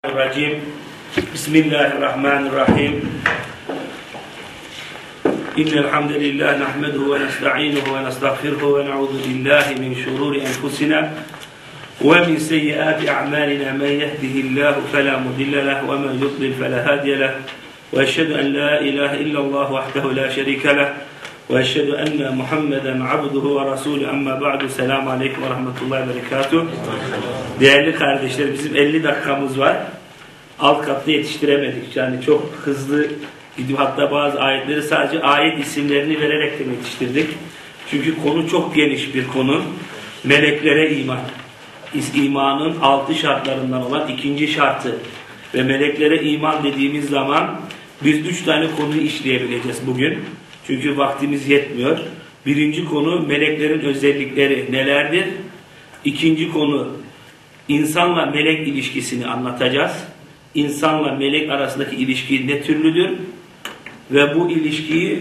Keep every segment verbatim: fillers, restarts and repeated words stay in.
الرجيم بسم الله الرحمن الرحيم إن الحمد لله نحمده ونستعينه ونستغفره ونعوذ بالله من شرور أنفسنا ومن سيئات أعمالنا من يهده الله فلا مضل له ومن يضلل فلا هادي له وأشهد أن لا إله إلا الله وحده لا شريك له وأشهد أن محمدا عبده ورسوله أما بعد السلام عليكم ورحمة الله وبركاته. Değerli kardeşler, bizim elli dakikamız var. Alt katta yetiştiremedik. Yani çok hızlı gidiyor. Hatta bazı ayetleri sadece ayet isimlerini vererek de yetiştirdik. Çünkü konu çok geniş bir konu. Meleklere iman. İmanın altı şartlarından olan ikinci şartı. Ve meleklere iman dediğimiz zaman biz üç tane konuyu işleyebileceğiz bugün. Çünkü vaktimiz yetmiyor. Birinci konu meleklerin özellikleri nelerdir? İkinci konu insanla melek ilişkisini anlatacağız. İnsanla melek arasındaki ilişki ne türlüdür? Ve bu ilişkiyi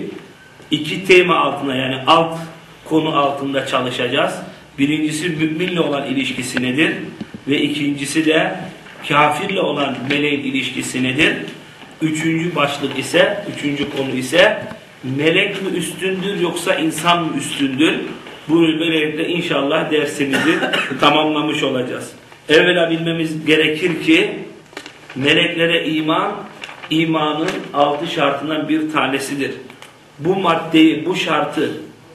iki tema altında, yani alt konu altında çalışacağız. Birincisi müminle olan ilişkisi nedir? Ve ikincisi de kafirle olan meleğin ilişkisi nedir? Üçüncü başlık ise, üçüncü konu ise melek mi üstündür yoksa insan mı üstündür? Bunu böylelikle inşallah dersimizi tamamlamış olacağız. Evvela bilmemiz gerekir ki meleklere iman, imanın altı şartından bir tanesidir. Bu maddeyi, bu şartı,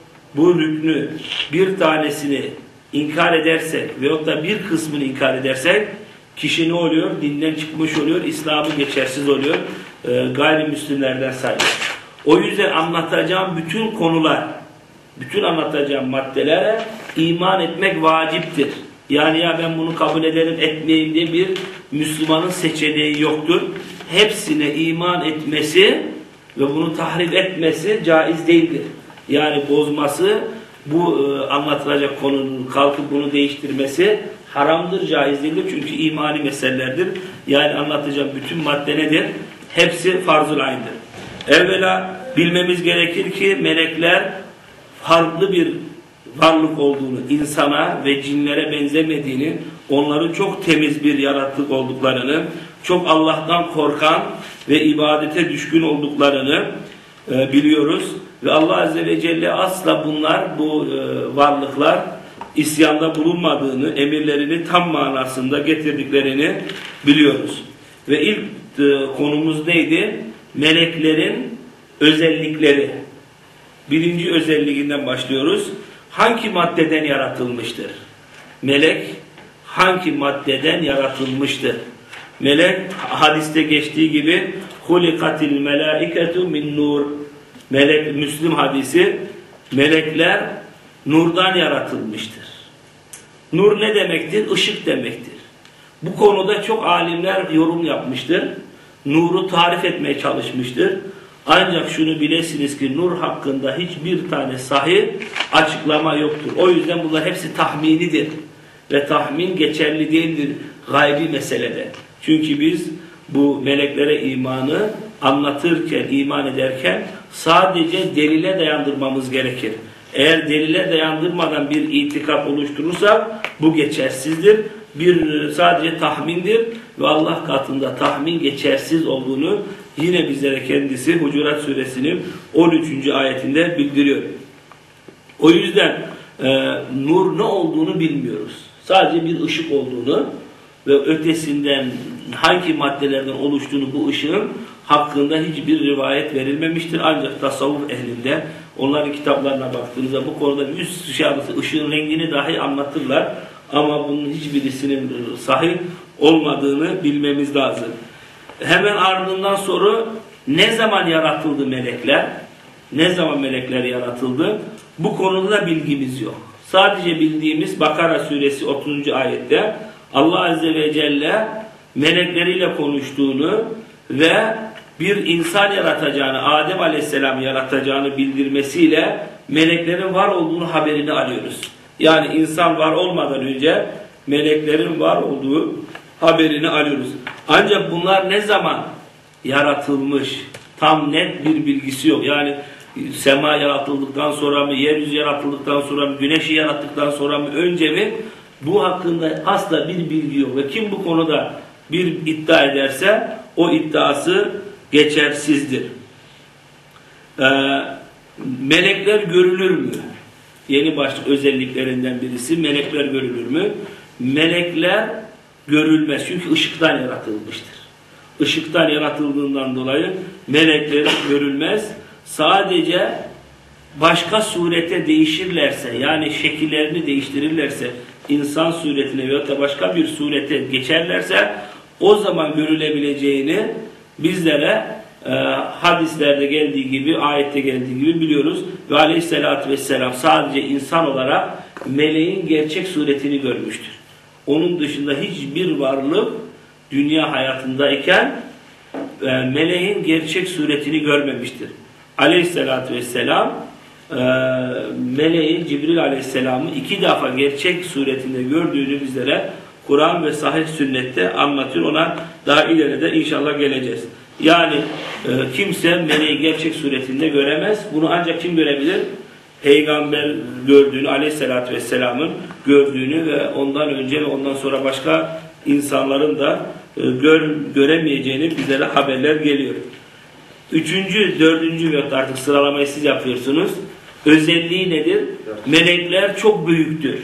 bu rüknü bir tanesini inkar edersek veyahut da bir kısmını inkar edersek kişi ne oluyor? Dinden çıkmış oluyor, İslam'ı geçersiz oluyor, e, gayrimüslimlerden sayılır. O yüzden anlatacağım bütün konular, bütün anlatacağım maddelere iman etmek vaciptir. Yani ya ben bunu kabul ederim etmeyeyim diye bir Müslümanın seçeneği yoktur. Hepsine iman etmesi ve bunu tahrip etmesi caiz değildir. Yani bozması, bu e, anlatılacak konunun kalkıp bunu değiştirmesi haramdır, caiz değildir. Çünkü imani meselelerdir. Yani anlatacağım bütün madde nedir? Hepsi farz-ı aynıdır. Evvela bilmemiz gerekir ki melekler farklı bir varlık olduğunu, insana ve cinlere benzemediğini, onların çok temiz bir yaratık olduklarını, çok Allah'tan korkan ve ibadete düşkün olduklarını e, biliyoruz. Ve Allah Azze ve Celle asla bunlar, bu e, varlıklar isyanda bulunmadığını, emirlerini tam manasında getirdiklerini biliyoruz. Ve ilk e, konumuz neydi? Meleklerin özellikleri. Birinci özelliğinden başlıyoruz. Hangi maddeden yaratılmıştır? Melek hangi maddeden yaratılmıştır? Melek hadiste geçtiği gibi hulikatil melaiketu min nur. Melek, Müslim hadisi, melekler nurdan yaratılmıştır. Nur ne demektir? Işık demektir. Bu konuda çok alimler yorum yapmıştır. Nuru tarif etmeye çalışmıştır. Ancak şunu bilesiniz ki nur hakkında hiçbir tane sahih açıklama yoktur. O yüzden bunlar hepsi tahminidir. Ve tahmin geçerli değildir gaybi meselede. Çünkü biz bu meleklere imanı anlatırken, iman ederken sadece delile dayandırmamız gerekir. Eğer delile dayandırmadan bir itikad oluşturursak bu geçersizdir. Bir sadece tahmindir ve Allah katında tahmin geçersiz olduğunu yine bizlere kendisi Hucurat Suresinin on üçüncü ayetinde bildiriyor. O yüzden e, nur ne olduğunu bilmiyoruz. Sadece bir ışık olduğunu ve ötesinden hangi maddelerden oluştuğunu, bu ışığın hakkında hiçbir rivayet verilmemiştir. Ancak tasavvuf ehlinde, onların kitaplarına baktığınızda bu konuda üst dışarısı ışığın rengini dahi anlatırlar. Ama bunun hiçbirisinin sahih olmadığını bilmemiz lazım. Hemen ardından soru, ne zaman yaratıldı melekler? Ne zaman melekler yaratıldı? Bu konuda bilgimiz yok. Sadece bildiğimiz Bakara suresi otuzuncu ayette Allah Azze ve Celle melekleriyle konuştuğunu ve bir insan yaratacağını, Adem Aleyhisselam yaratacağını bildirmesiyle meleklerin var olduğunu haberini alıyoruz. Yani insan var olmadan önce meleklerin var olduğu haberini alıyoruz. Ancak bunlar ne zaman yaratılmış? Tam net bir bilgisi yok. Yani sema yaratıldıktan sonra mı, yeryüzü yaratıldıktan sonra mı, güneşi yarattıktan sonra mı, önce mi? Bu hakkında asla bir bilgi yok. Ve kim bu konuda bir iddia ederse o iddiası geçersizdir. Ee, melekler görülür mü? Yeni başlık özelliklerinden birisi melekler görülür mü? Melekler görülmez. Çünkü ışıktan yaratılmıştır. Işıktan yaratıldığından dolayı melekler görülmez. Sadece başka surete değişirlerse, yani şekillerini değiştirirlerse, insan suretine veyahut da başka bir surete geçerlerse o zaman görülebileceğini bizlere e, hadislerde geldiği gibi, ayette geldiği gibi biliyoruz. Ve aleyhissalatü vesselam sadece insan olarak meleğin gerçek suretini görmüştür. Onun dışında hiçbir varlık dünya hayatındayken e, meleğin gerçek suretini görmemiştir. Aleyhissalatü vesselam e, meleğin Cibril aleyhisselamı iki defa gerçek suretinde gördüğünü bizlere Kur'an ve sahih sünnette anlatıyor. Ona daha ileride inşallah geleceğiz. Yani e, kimse meleği gerçek suretinde göremez. Bunu ancak kim görebilir? Peygamber gördüğünü, aleyhissalatü vesselamın gördüğünü ve ondan önce ve ondan sonra başka insanların da e, gör, göremeyeceğini bizlere haberler geliyor. Üçüncü, dördüncü ve artık sıralamayı siz yapıyorsunuz. Özelliği nedir? Melekler çok büyüktür.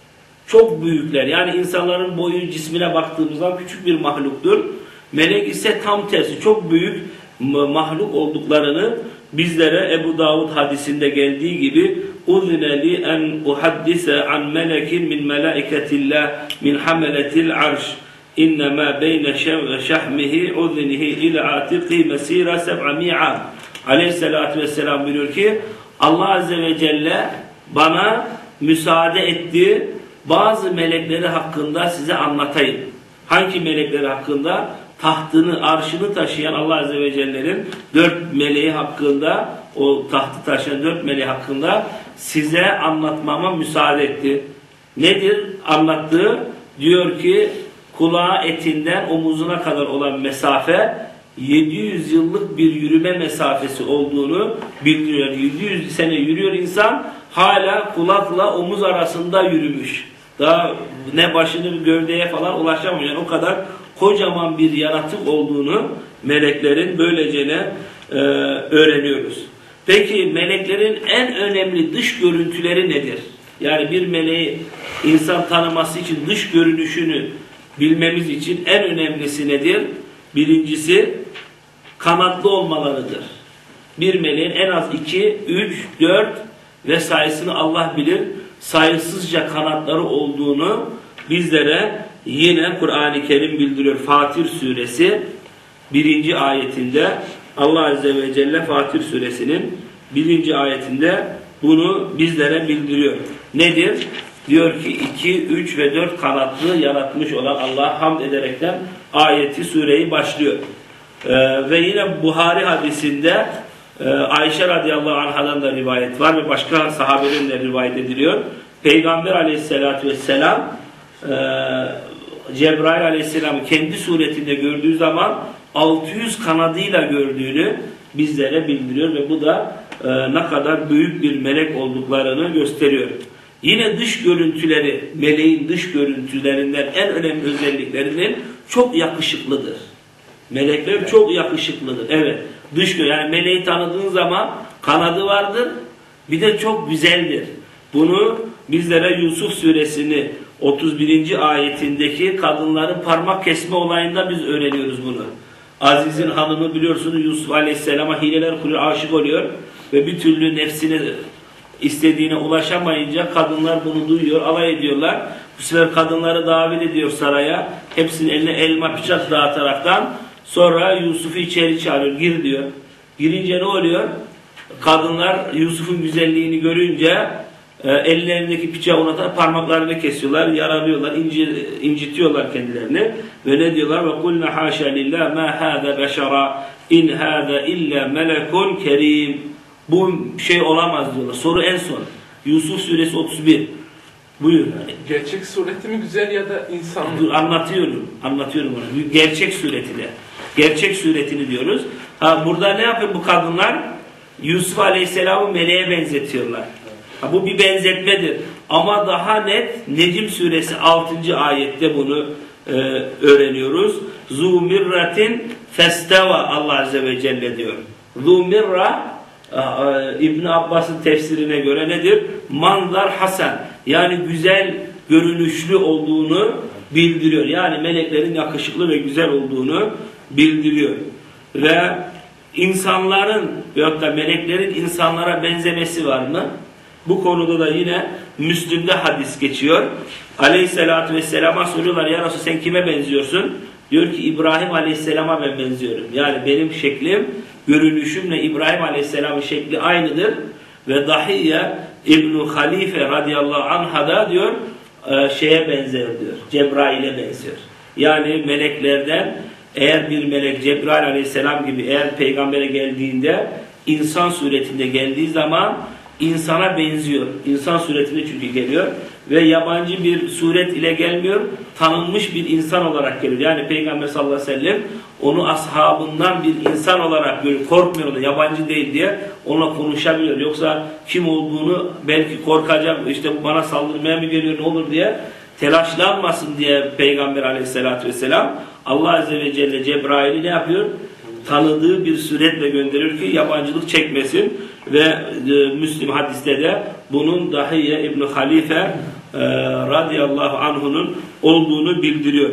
Çok büyükler. Yani insanların boyu cismine baktığımızda küçük bir mahluktur. Melek ise tam tersi. Çok büyük mahluk olduklarını bizlere Ebu Davud hadisinde geldiği gibi اُذْنَ لِي اَنْ اُحَدِّسَ عَنْ مَلَكٍ مِنْ مَلَائِكَةِ اللّٰهِ مِنْ حَمَلَةِ الْعَرْشِ اِنَّمَا بَيْنَ شَحْمِهِ اُذْنِهِ اِلَى عَاتِقِهِ مَس۪يرَ سَبْعَمِيعًا Aleyhisselatü Vesselam buyuruyor ki Allah Azze ve Celle bana müsaade etti, bazı melekleri hakkında size anlatayım. Hangi melekleri hakkında? Tahtını, arşını taşıyan Allah Azze ve Celle'nin dört meleği hakkında, o tahtı taşıyan dört meleği hakkında size anlatmama müsaade etti. Nedir anlattığı? Diyor ki kulağı etinden omuzuna kadar olan mesafe yedi yüz yıllık bir yürüme mesafesi olduğunu bildiriyor. yedi yüz sene yürüyor insan, hala kulakla omuz arasında yürümüş. Daha ne başını gövdeye falan ulaşamıyor. Yani o kadar kocaman bir yaratık olduğunu meleklerin böylecene e, öğreniyoruz. Peki meleklerin en önemli dış görüntüleri nedir? Yani bir meleği insan tanıması için dış görünüşünü bilmemiz için en önemlisi nedir? Birincisi kanatlı olmalarıdır. Bir meleğin en az iki, üç, dört ve sayısını Allah bilir, sayısızca kanatları olduğunu bizlere yine Kur'an-ı Kerim bildiriyor. Fatir suresi birinci ayetinde Allah Azze ve Celle Fatir suresinin birinci ayetinde bunu bizlere bildiriyor. Nedir? Diyor ki iki, üç ve dört kanatlı yaratmış olan Allah'a hamd ederekten ayeti, sureyi başlıyor. Ee, ve yine Buhari hadisinde e, Ayşe radıyallahu anhadan da rivayet var ve başka sahabelerin de rivayet ediliyor. Peygamber aleyhissalatü vesselam e, Cebrail aleyhisselamı kendi suretinde gördüğü zaman altı yüz kanadıyla gördüğünü bizlere bildiriyor ve bu da e, ne kadar büyük bir melek olduklarını gösteriyor. Yine dış görüntüleri, meleğin dış görüntülerinden en önemli özelliklerinin çok yakışıklıdır. Melekler çok yakışıklıdır. Evet. Dış yani meleği tanıdığın zaman kanadı vardır. Bir de çok güzeldir. Bunu bizlere Yusuf suresini otuz birinci ayetindeki kadınların parmak kesme olayında biz öğreniyoruz bunu. Aziz'in hanımı biliyorsunuz Yusuf Aleyhisselam'a hileler kuruyor, aşık oluyor ve bir türlü nefsine istediğine ulaşamayınca kadınlar bunu duyuyor, alay ediyorlar. Bu sefer kadınları davet ediyor saraya. Hepsinin eline elma bıçak dağıtaraktan sonra Yusuf'u içeri çağırıyor, gir diyor. Girince ne oluyor? Kadınlar Yusuf'un güzelliğini görünce e, ellerindeki bıçağı unutarak parmaklarını kesiyorlar, yaralıyorlar, inci, incitiyorlar kendilerini. Ve ne diyorlar? Ve kulna haşa lillah ma hâze beşara in hâze illa melekun kerim. Bu şey olamaz diyorlar. Soru en son. Yusuf suresi otuz bir. Buyur. Gerçek sureti mi güzel ya da insan mı? Dur, anlatıyorum. Anlatıyorum onu. Gerçek sureti de. Gerçek suretini diyoruz. Ha, burada ne yapıyor bu kadınlar? Yusuf Aleyhisselam'ı meleğe benzetiyorlar. Ha, bu bir benzetmedir. Ama daha net Necm suresi altıncı ayette bunu e, öğreniyoruz. Zu mirratin festeva Allah Azze ve Celle diyor. Zu mirra İbn Abbas'ın tefsirine göre nedir? Manzar hasen. Yani güzel görünüşlü olduğunu bildiriyor. Yani meleklerin yakışıklı ve güzel olduğunu bildiriyor. Ve insanların veyahut da meleklerin insanlara benzemesi var mı? Bu konuda da yine Müslim'de hadis geçiyor. Aleyhisselatü Vesselam'a soruyorlar, ya Resulallah sen kime benziyorsun? Diyor ki İbrahim Aleyhisselam'a ben benziyorum. Yani benim şeklim, görünüşümle İbrahim Aleyhisselam'ın şekli aynıdır. Ve Dahiyye İbn-i Halife radıyallahu anh'a da diyor şeye benzer diyor. Cebrail'e benziyor. Yani meleklerden eğer bir melek Cebrail Aleyhisselam gibi eğer peygambere geldiğinde insan suretinde geldiği zaman insana benziyor. İnsan suretinde çünkü geliyor ve yabancı bir suret ile gelmiyor. Tanınmış bir insan olarak geliyor. Yani Peygamber sallallahu aleyhi ve sellem onu ashabından bir insan olarak görüyor. Korkmuyor da yabancı değil diye onunla konuşabiliyor. Yoksa kim olduğunu belki korkacak, işte bu bana saldırmaya mı geliyor ne olur diye telaşlanmasın diye Peygamber aleyhissalatü vesselam Allah azze ve celle Cebrail'i ne yapıyor? Tanıdığı bir suretle gönderiyor ki yabancılık çekmesin ve e, Müslim hadiste de bunun Dahiyye İbn Halife e, radıyallahu anhu'nun olduğunu bildiriyor.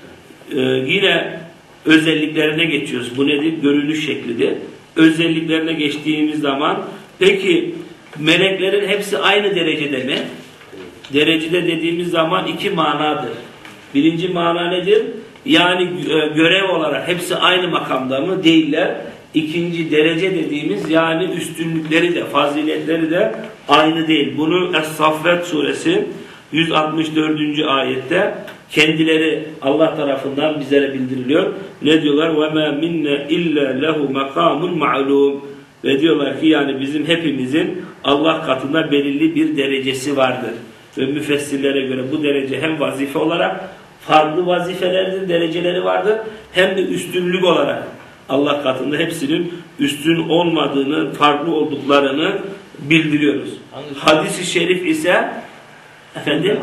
E, yine özelliklerine geçiyoruz. Bu nedir? Görünüş şeklidir. Özelliklerine geçtiğimiz zaman peki meleklerin hepsi aynı derecede mi? Derecede dediğimiz zaman iki manadır. Birinci mana nedir? Yani görev olarak hepsi aynı makamda mı? Değiller. İkinci derece dediğimiz yani üstünlükleri de, faziletleri de aynı değil. Bunu Es-Saffet suresi yüz altmış dördüncü ayette kendileri Allah tarafından bizlere bildiriliyor. Ne diyorlar? وَمَا مِنَّ إِلَّا لَهُ مَقَامٌ مَعْلُومٌ Ve diyorlar ki yani bizim hepimizin Allah katında belirli bir derecesi vardır. Ve müfessirlere göre bu derece hem vazife olarak farklı vazifelerdir, dereceleri vardır. Hem de üstünlük olarak Allah katında hepsinin üstün olmadığını, farklı olduklarını bildiriyoruz. Hadis-i şerif ise efendim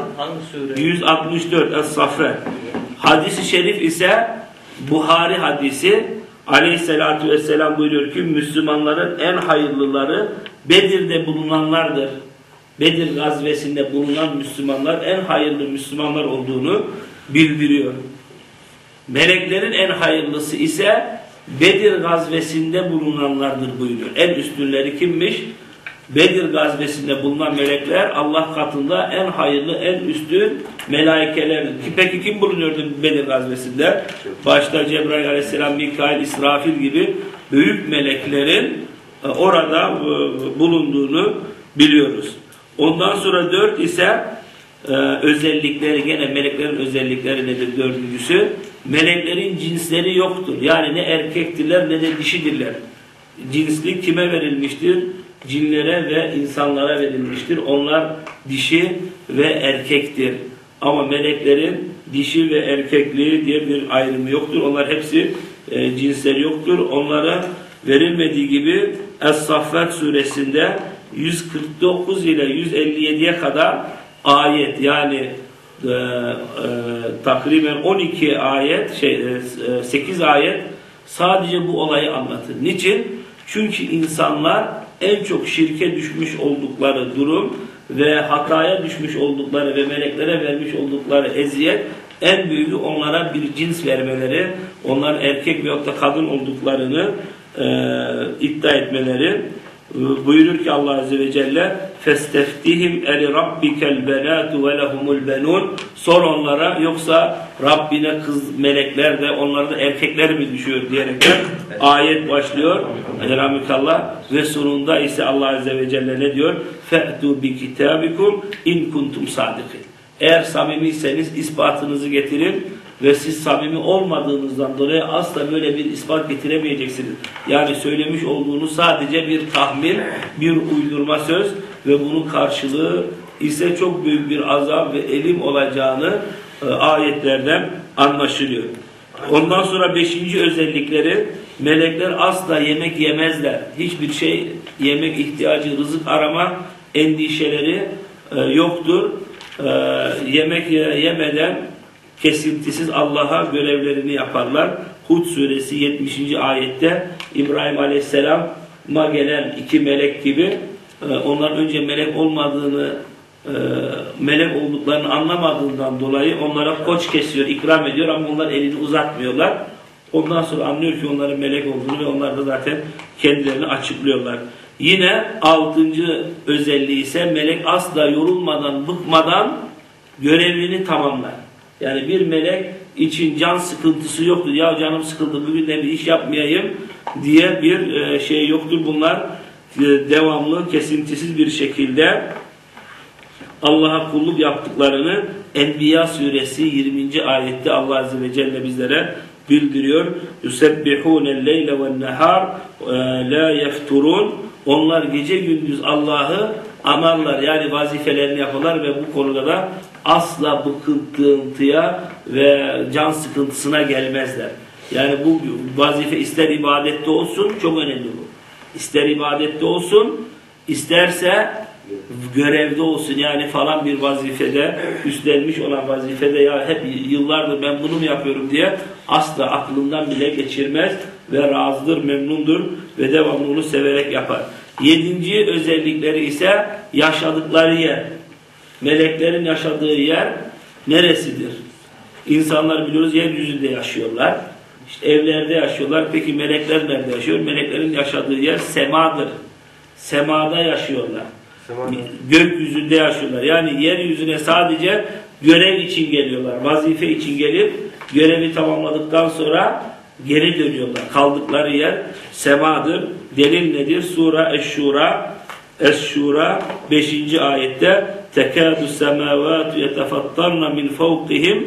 yüz altmış dört Es-Saffet. Hadis-i şerif ise Buhari hadisi aleyhissalatü vesselam buyuruyor ki Müslümanların en hayırlıları Bedir'de bulunanlardır. Bedir gazvesinde bulunan Müslümanlar en hayırlı Müslümanlar olduğunu bildiriyor. Meleklerin en hayırlısı ise Bedir gazvesinde bulunanlardır buyuruyor. En üstünleri kimmiş? Bedir gazvesinde bulunan melekler Allah katında en hayırlı, en üstün melaikelerdir. Peki kim bulunuyordu Bedir gazvesinde? Başta Cebrail aleyhisselam, Mikail, İsrafil gibi büyük meleklerin orada bulunduğunu biliyoruz. Ondan sonra dört ise e, özellikleri, gene meleklerin özellikleri nedir dördüncüsü? Meleklerin cinsleri yoktur. Yani ne erkektirler ne de dişidirler. Cinslik kime verilmiştir? Cinlere ve insanlara verilmiştir. Onlar dişi ve erkektir. Ama meleklerin dişi ve erkekliği diye bir ayrımı yoktur. Onlar hepsi e, cinsleri yoktur. Onlara verilmediği gibi Es-Saffet suresinde yüz kırk dokuz ile yüz elli yediye kadar ayet yani e, e, takriben on iki ayet şey e, sekiz ayet sadece bu olayı anlatır. Niçin? Çünkü insanlar en çok şirke düşmüş oldukları durum ve hataya düşmüş oldukları ve meleklere vermiş oldukları eziyet en büyüğü onlara bir cins vermeleri, onların erkek veyahut da kadın olduklarını e, iddia etmeleri. Buyurur ki Allah Azze ve Celle فَاسْتَفْتِهِمْ اَلِ رَبِّكَ الْبَنَاتُ وَلَهُمُ الْبَنُونَ Sor onlara yoksa Rabbine kız melekler de onlara da erkekler mi düşüyor diyerekten ayet başlıyor. Elhamdülillah ve sonunda ise Allah Azze ve Celle ne diyor? فَأْتُوا بِكِتَابِكُمْ اِنْ كُنْتُمْ صَادِقِينَ Eğer samimiyseniz ispatınızı getirin ve siz samimi olmadığınızdan dolayı asla böyle bir ispat getiremeyeceksiniz. Yani söylemiş olduğunuz sadece bir tahmin, bir uydurma söz ve bunun karşılığı ise çok büyük bir azap ve elim olacağını e, ayetlerden anlaşılıyor. Ondan sonra beşinci özellikleri melekler asla yemek yemezler. Hiçbir şey yemek ihtiyacı, rızık arama endişeleri e, yoktur. E, yemek yemeden kesintisiz Allah'a görevlerini yaparlar. Hud suresi yetmişinci ayette İbrahim Aleyhisselam'a gelen iki melek gibi onlar önce melek olmadığını, melek olduklarını anlamadığından dolayı onlara koç kesiyor, ikram ediyor ama onlar elini uzatmıyorlar. Ondan sonra anlıyor ki onların melek olduğunu ve onlar da zaten kendilerini açıklıyorlar. Yine altıncı özelliği ise melek asla yorulmadan, bıkmadan görevini tamamlar. Yani bir melek için can sıkıntısı yoktur. Ya canım sıkıldı, bugün de bir iş yapmayayım diye bir şey yoktur. Bunlar devamlı, kesintisiz bir şekilde Allah'a kulluk yaptıklarını Enbiya suresi yirminci ayette Allah Azze ve Celle bizlere bildiriyor. Yusebbihûne leyle ve nehar la yefturun. Onlar gece gündüz Allah'ı anarlar, yani vazifelerini yaparlar ve bu konuda da asla bıkıntıya ve can sıkıntısına gelmezler. Yani bu vazife ister ibadette olsun, çok önemli bu. İster ibadette olsun, isterse görevde olsun, yani falan bir vazifede, üstlenmiş olan vazifede ya hep yıllardır ben bunu mu yapıyorum diye asla aklından bile geçirmez ve razıdır, memnundur ve devamlı onu severek yapar. Yedinci özellikleri ise yaşadıkları yer. Meleklerin yaşadığı yer neresidir? İnsanlar biliyoruz yeryüzünde yaşıyorlar. İşte evlerde yaşıyorlar. Peki melekler nerede yaşıyor? Meleklerin yaşadığı yer semadır. Semada yaşıyorlar. Semada. Gökyüzünde yaşıyorlar. Yani yeryüzüne sadece görev için geliyorlar. Vazife için gelip görevi tamamladıktan sonra geri dönüyorlar. Kaldıkları yer semadır. Delil nedir? Sura Eş-Şura Eş-Şura beşinci ayette tekâdü semâvâtu yetefattarna min fawqihim.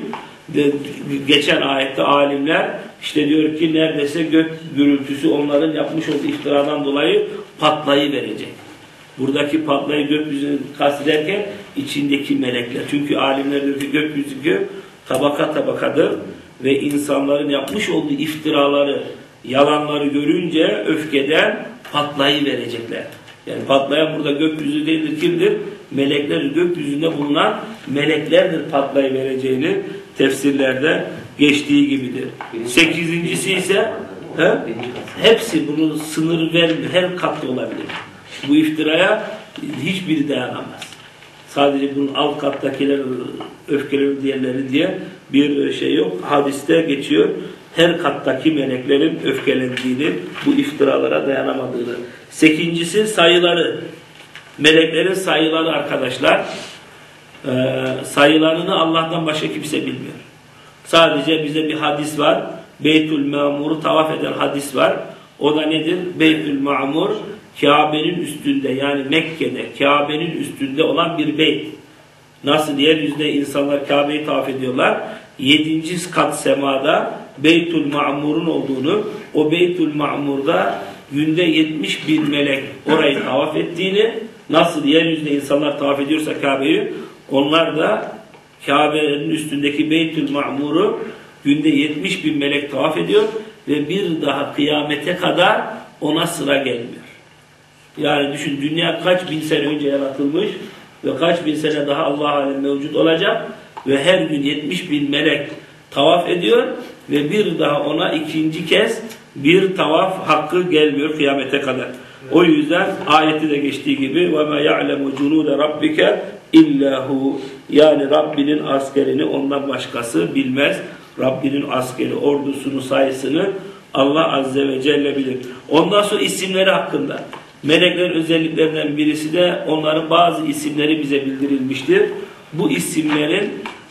Geçen ayette alimler işte diyor ki neredeyse gök gürültüsü onların yapmış olduğu iftiradan dolayı patlayıverecek. Buradaki patlayı gökyüzünü kastederken içindeki melekler. Çünkü alimler diyor ki gökyüzü tabaka tabakadır ve insanların yapmış olduğu iftiraları, yalanları görünce öfkeden patlayıverecekler. Yani patlayan burada gökyüzü değildir, kimdir? Melekler, gökyüzünde bulunan meleklerdir patlayıvereceğini tefsirlerde geçtiği gibidir. Sekizincisi ise he, hepsi bunu sınır vermiyor. Her katta olabilir. Bu iftiraya hiçbiri dayanamaz. Sadece bunun alt kattakiler öfkeleri diğerleri diye bir şey yok. Hadiste geçiyor. Her kattaki meleklerin öfkelendiğini, bu iftiralara dayanamadığını. Sekincisi sayıları. Meleklerin sayıları arkadaşlar. Ee, sayılarını Allah'tan başka kimse bilmiyor. Sadece bize bir hadis var. Beytül Mamur'u tavaf eden hadis var. O da nedir? Beytül Mamur Kabe'nin üstünde, yani Mekke'de Kabe'nin üstünde olan bir beyt. Nasıl yeryüzünde insanlar Kabe'yi tavaf ediyorlar. Yedinci kat semada Beytül Ma'mur'un olduğunu, o Beytül Ma'mur'da günde yetmiş bin melek orayı tavaf ettiğini, nasıl yeryüzünde insanlar tavaf ediyorsa Kabe'yi, onlar da Kabe'nin üstündeki Beytül Ma'mur'u günde yetmiş bin melek tavaf ediyor ve bir daha kıyamete kadar ona sıra gelmiyor. Yani düşün, dünya kaç bin sene önce yaratılmış ve kaç bin sene daha Allah alem mevcut olacak ve her gün yetmiş bin melek tavaf ediyor ve bir daha ona ikinci kez bir tavaf hakkı gelmiyor kıyamete kadar. O yüzden ayette de geçtiği gibi وَمَا يَعْلَمُ جُنُودَ رَبِّكَ اِلَّا هُ, yani Rabbinin askerini ondan başkası bilmez. Rabbinin askeri, ordusunun sayısını Allah Azze ve Celle bilir. Ondan sonra isimleri hakkında. Meleklerin özelliklerinden birisi de onların bazı isimleri bize bildirilmiştir. Bu isimlerin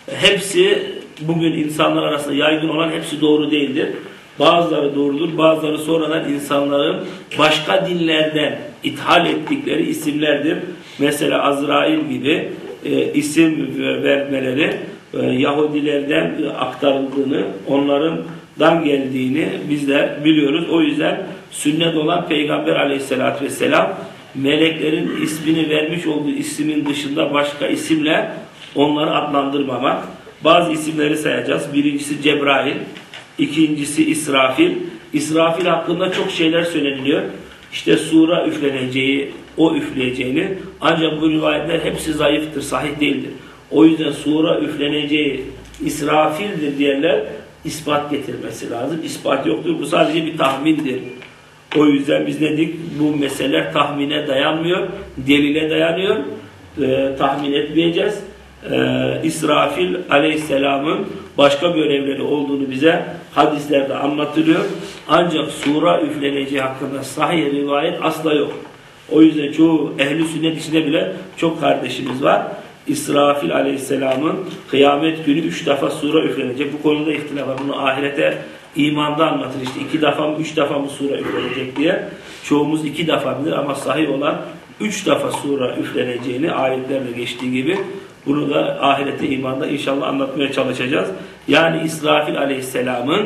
hepsi bugün insanlar arasında yaygın olan hepsi doğru değildir. Bazıları doğrudur, bazıları sonradan insanların başka dinlerden ithal ettikleri isimlerdir. Mesela Azrail gibi e, isim vermeleri e, Yahudilerden aktarıldığını, onlardan geldiğini bizler biliyoruz. O yüzden sünnet olan Peygamber Aleyhisselatü Vesselam meleklerin ismini vermiş olduğu ismin dışında başka isimle onları adlandırmamak. Bazı isimleri sayacağız. Birincisi Cebrail, ikincisi İsrafil. İsrafil hakkında çok şeyler söyleniliyor. İşte sura üfleneceği, o üfleyeceğini, ancak bu rivayetler hepsi zayıftır, sahih değildir. O yüzden sura üfleneceği İsrafildir diyenler ispat getirmesi lazım. İspat yoktur. Bu sadece bir tahmindir. O yüzden biz ne dedik? Bu meseleler tahmine dayanmıyor. Delile dayanıyor. Ee, tahmin etmeyeceğiz. Ee, İsrafil aleyhisselamın başka görevleri olduğunu bize hadislerde anlatılıyor. Ancak sura üfleneceği hakkında sahih rivayet asla yok. O yüzden çoğu ehli sünnet içinde bile çok kardeşimiz var. İsrafil aleyhisselamın kıyamet günü üç defa sura üflenecek. Bu konuda ihtilaf var. Bunu ahirete imanda anlatır. İşte iki defa mı üç defa mı sura üflenecek diye. Çoğumuz iki defa bilir ama sahih olan üç defa sura üfleneceğini ayetlerde geçtiği gibi bunu da ahirete imanda inşallah anlatmaya çalışacağız. Yani İsrafil aleyhisselamın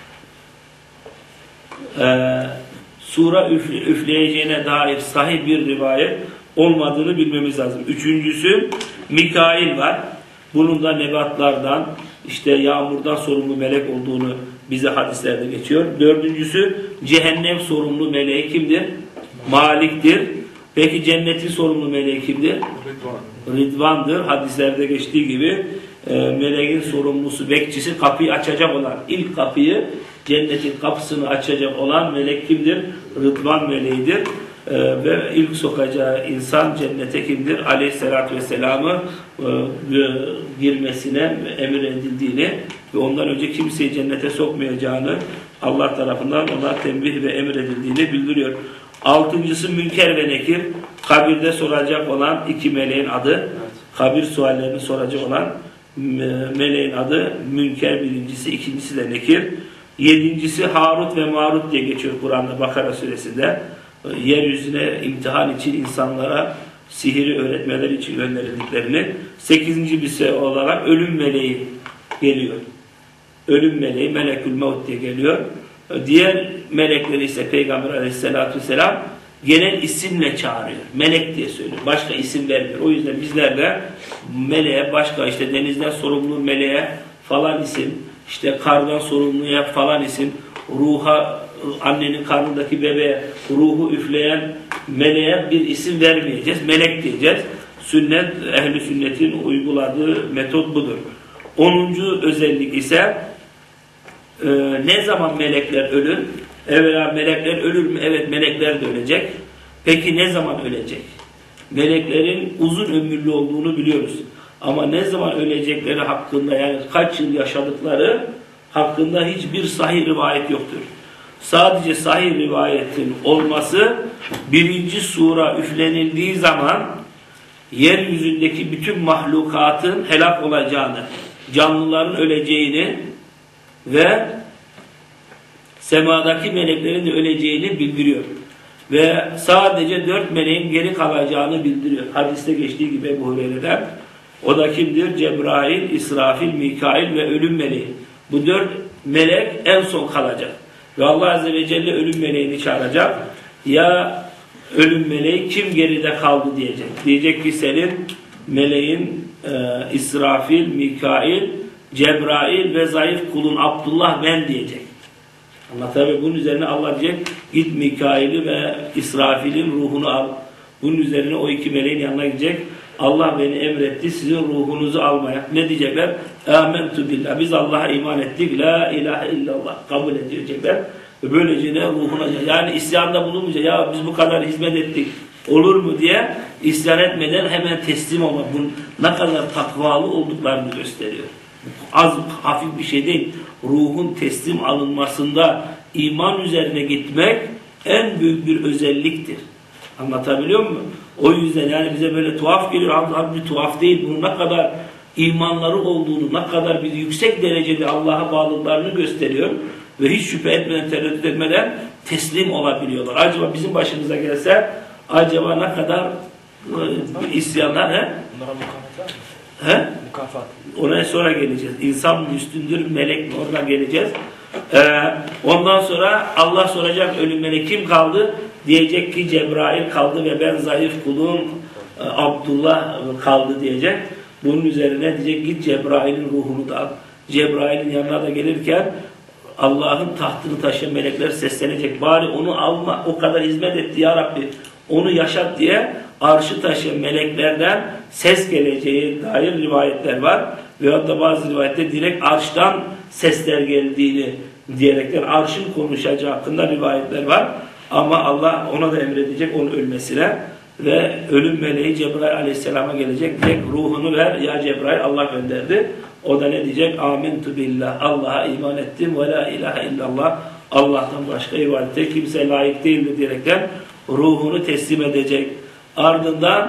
e, sura üfle, üfleyeceğine dair sahih bir rivayet olmadığını bilmemiz lazım. Üçüncüsü Mikail var. Bunun da nebatlardan, işte yağmurdan sorumlu melek olduğunu bize hadislerde geçiyor. Dördüncüsü cehennem sorumlu meleği kimdir? Malik'tir. Peki cennetin sorumlu meleği kimdir? Ridvan. Ridvan'dır. Hadislerde geçtiği gibi e, meleğin sorumlusu, bekçisi, kapıyı açacak olan, ilk kapıyı, cennetin kapısını açacak olan melek kimdir? Rıdvan meleğidir. Ee, ve ilk sokacağı insan cennete kimdir? Aleyhisselatü Vesselam'ı e, girmesine emir edildiğini ve ondan önce kimseyi cennete sokmayacağını Allah tarafından ona tembih ve emir edildiğini bildiriyor. Altıncısı Münker ve Nekir. Kabirde soracak olan iki meleğin adı. Kabir suallerini soracak olan meleğin adı Münker birincisi, ikincisi de Nekir. Yedincisi Harut ve Marut diye geçiyor Kur'an'da Bakara suresinde. Yeryüzüne imtihan için insanlara sihiri öğretmeleri için gönderildiklerini. Sekizinci bir şey olarak ölüm meleği geliyor. Ölüm meleği Melekül Mevt diye geliyor. Diğer melekleri ise Peygamber Aleyhisselatü Vesselam genel isimle çağırıyor. Melek diye söylüyor. Başka isim vermiyor. O yüzden bizler de meleğe başka, işte denizden sorumlu meleğe falan isim, işte kardan sorumluya falan isim, ruha, annenin karnındaki bebeğe ruhu üfleyen meleğe bir isim vermeyeceğiz. Melek diyeceğiz. Sünnet, ehli sünnetin uyguladığı metot budur. Onuncu özellik ise e, ne zaman melekler ölür? Evvela melekler ölür mü? Evet, melekler de ölecek. Peki ne zaman ölecek? Meleklerin uzun ömürlü olduğunu biliyoruz. Ama ne zaman ölecekleri hakkında, yani kaç yıl yaşadıkları hakkında hiçbir sahih rivayet yoktur. Sadece sahih rivayetin olması, birinci sura üflenildiği zaman yeryüzündeki bütün mahlukatın helak olacağını, canlıların öleceğini ve semadaki meleklerin de öleceğini bildiriyor. Ve sadece dört meleğin geri kalacağını bildiriyor. Hadiste geçtiği gibi Ebu Hureyre'den. O da kimdir? Cebrail, İsrafil, Mikail ve ölüm meleği. Bu dört melek en son kalacak. Ve Allah Azze ve Celle ölüm meleğini çağıracak. Ya ölüm meleği kim geride kaldı diyecek. Diyecek ki senin meleğin e, İsrafil, Mikail, Cebrail ve zayıf kulun Abdullah ben diyecek. Allah tabi bunun üzerine Allah diyecek git Mikail'i ve İsrafil'in ruhunu al. Bunun üzerine o iki meleğin yanına gidecek. Allah beni emretti sizin ruhunuzu almaya. Ne diyecekler? Âmentü billah. Biz Allah'a iman ettik. La ilahe illallah. Kabul edecekler. Ve böylece ne ruhuna, yani isyanda bulunmayacak. Ya biz bu kadar hizmet ettik. Olur mu diye isyan etmeden hemen teslim olmak. Bunun ne kadar takvalı olduklarını gösteriyor. Az hafif bir şey değil. Ruhun teslim alınmasında iman üzerine gitmek en büyük bir özelliktir. Anlatabiliyor muyum? O yüzden yani bize böyle tuhaf geliyor. Halbuki tuhaf değil. Bunun ne kadar imanları olduğunu, ne kadar bir yüksek derecede Allah'a bağlılıklarını gösteriyor. Ve hiç şüphe etmeden, tereddüt etmeden teslim olabiliyorlar. Acaba bizim başımıza gelse acaba ne kadar e, isyanlar he? Bunlara mukafat var mı? He? Mukafat. Oraya sonra geleceğiz. İnsan mı üstündür, melek mi? Oradan geleceğiz. Ee, ondan sonra Allah soracak ölümlere kim kaldı? Diyecek ki Cebrail kaldı ve ben zayıf kulum e, Abdullah kaldı diyecek. Bunun üzerine diyecek git Cebrail'in ruhunu da al. Cebrail'in yanına da gelirken Allah'ın tahtını taşıyan melekler seslenecek. Bari onu alma, o kadar hizmet etti ya Rabbi. Onu yaşat diye arşı taşıyan meleklerden ses geleceği dair rivayetler var. veyahut da bazı rivayette direkt arştan sesler geldiğini diyerekten arşın konuşacağı hakkında rivayetler var. Ama Allah ona da emredecek onun ölmesine ve ölüm meleği Cebrail aleyhisselama gelecek. Diyecek ruhunu ver ya Cebrail, Allah gönderdi. O da ne diyecek? Amentu billah. Allah'a iman ettim ve la ilahe illallah. Allah'tan başka ibadete kimse layık değildir diyerekten ruhunu teslim edecek. Ardından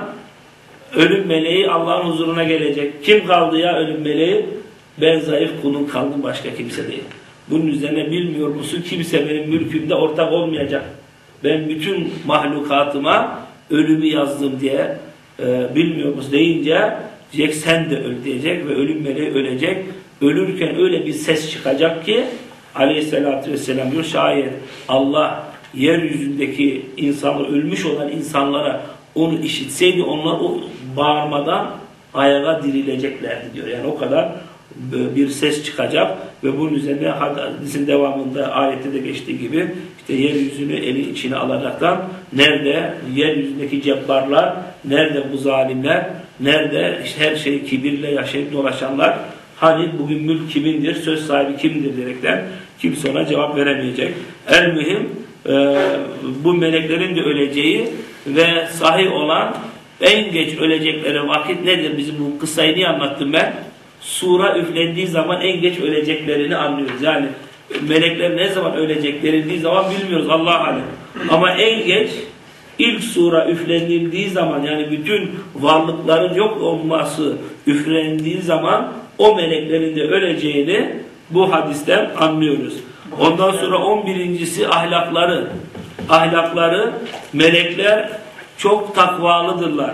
ölüm meleği Allah'ın huzuruna gelecek. Kim kaldı ya ölüm meleği? Ben zayıf kulun kaldım, başka kimse değil. Bunun üzerine bilmiyor musun? Kimse benim mülkümde ortak olmayacak. Ben bütün mahlukatıma ölümü yazdım diye e, bilmiyor musun deyince diyecek sen de öl diyecek ve ölüm meleği ölecek. Ölürken öyle bir ses çıkacak ki aleyhissalatü vesselam diyor, şayet Allah yeryüzündeki insanlar, ölmüş olan insanlara onu işitseydi onlar o bağırmadan ayağa dirileceklerdi diyor. Yani o kadar bir ses çıkacak ve bunun üzerine hadisin devamında ayette de geçtiği gibi işte yeryüzünü eli içine alaraktan nerede yeryüzündeki cebbarlar, nerede bu zalimler, nerede işte her şeyi kibirle yaşayıp dolaşanlar, hani bugün mülk kimindir, söz sahibi kimdir diyerekten kimse ona cevap veremeyecek. El mühim e, bu meleklerin de öleceği ve sahih olan en geç ölecekleri vakit nedir? Bizim bu kıssayı niye anlattım ben? Sura üflendiği zaman en geç öleceklerini anlıyoruz. Yani melekler ne zaman ölecek denildiği zaman bilmiyoruz, Allah alem. Ama en geç ilk sura üflenildiği zaman, yani bütün varlıkların yok olması üflendiği zaman o meleklerin de öleceğini bu hadisten anlıyoruz. Ondan sonra on birincisi ahlakları. Ahlakları, melekler çok takvalıdırlar.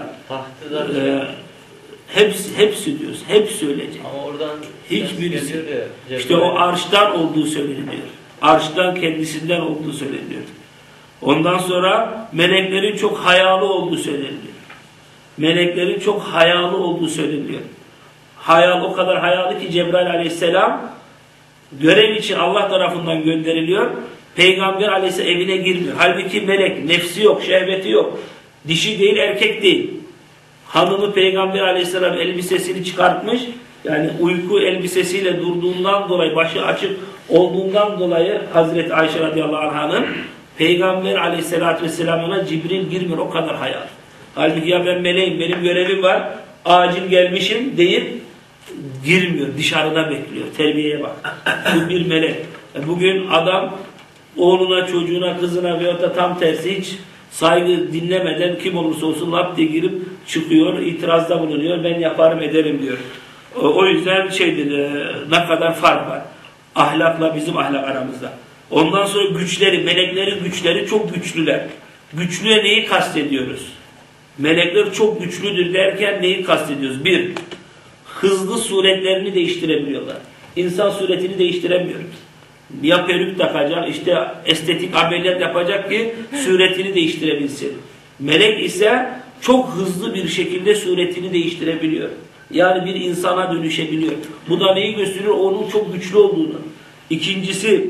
Ee, hepsi, hepsi diyoruz. Hepsi ölecek. Ama oradan hiçbirisi. İşte o arştan olduğu söyleniyor. Arştan kendisinden olduğu söyleniyor. Ondan sonra meleklerin çok hayalı olduğu söyleniyor. Meleklerin çok hayalı olduğu söyleniyor. Hayal o kadar hayalı ki Cebrail aleyhisselam görev için Allah tarafından gönderiliyor. Peygamber aleyhisselam evine girmiyor. Halbuki melek, nefsi yok, şehveti yok. Dişi değil, erkek değil. Hanımı Peygamber aleyhisselam elbisesini çıkartmış. Yani uyku elbisesiyle durduğundan dolayı, başı açık olduğundan dolayı Hazreti Ayşe radıyallahu anh'ın Peygamber aleyhisselatü vesselam ona Cibril girmiyor, o kadar hayal. Halbuki ya ben meleğim, benim görevim var, acil gelmişim deyip girmiyor, dışarıda bekliyor. Terbiyeye bak. Bu bir melek. Bugün adam oğluna, çocuğuna, kızına veyahut da tam tersi hiç saygı dinlemeden kim olursa olsun lap diye girip çıkıyor, itirazda bulunuyor, ben yaparım ederim diyor. O yüzden şeydir, ne kadar fark var ahlakla bizim ahlak aramızda. Ondan sonra güçleri, meleklerin güçleri çok güçlüler. Güçlüye neyi kastediyoruz? Melekler çok güçlüdür derken neyi kastediyoruz? Bir, hızlı suretlerini değiştirebiliyorlar. İnsan suretini değiştiremiyor. Ya peruk takacak, işte estetik ameliyat yapacak ki suretini değiştirebilsin. Melek ise çok hızlı bir şekilde suretini değiştirebiliyor. Yani bir insana dönüşebiliyor. Bu da neyi gösteriyor? Onun çok güçlü olduğunu. İkincisi,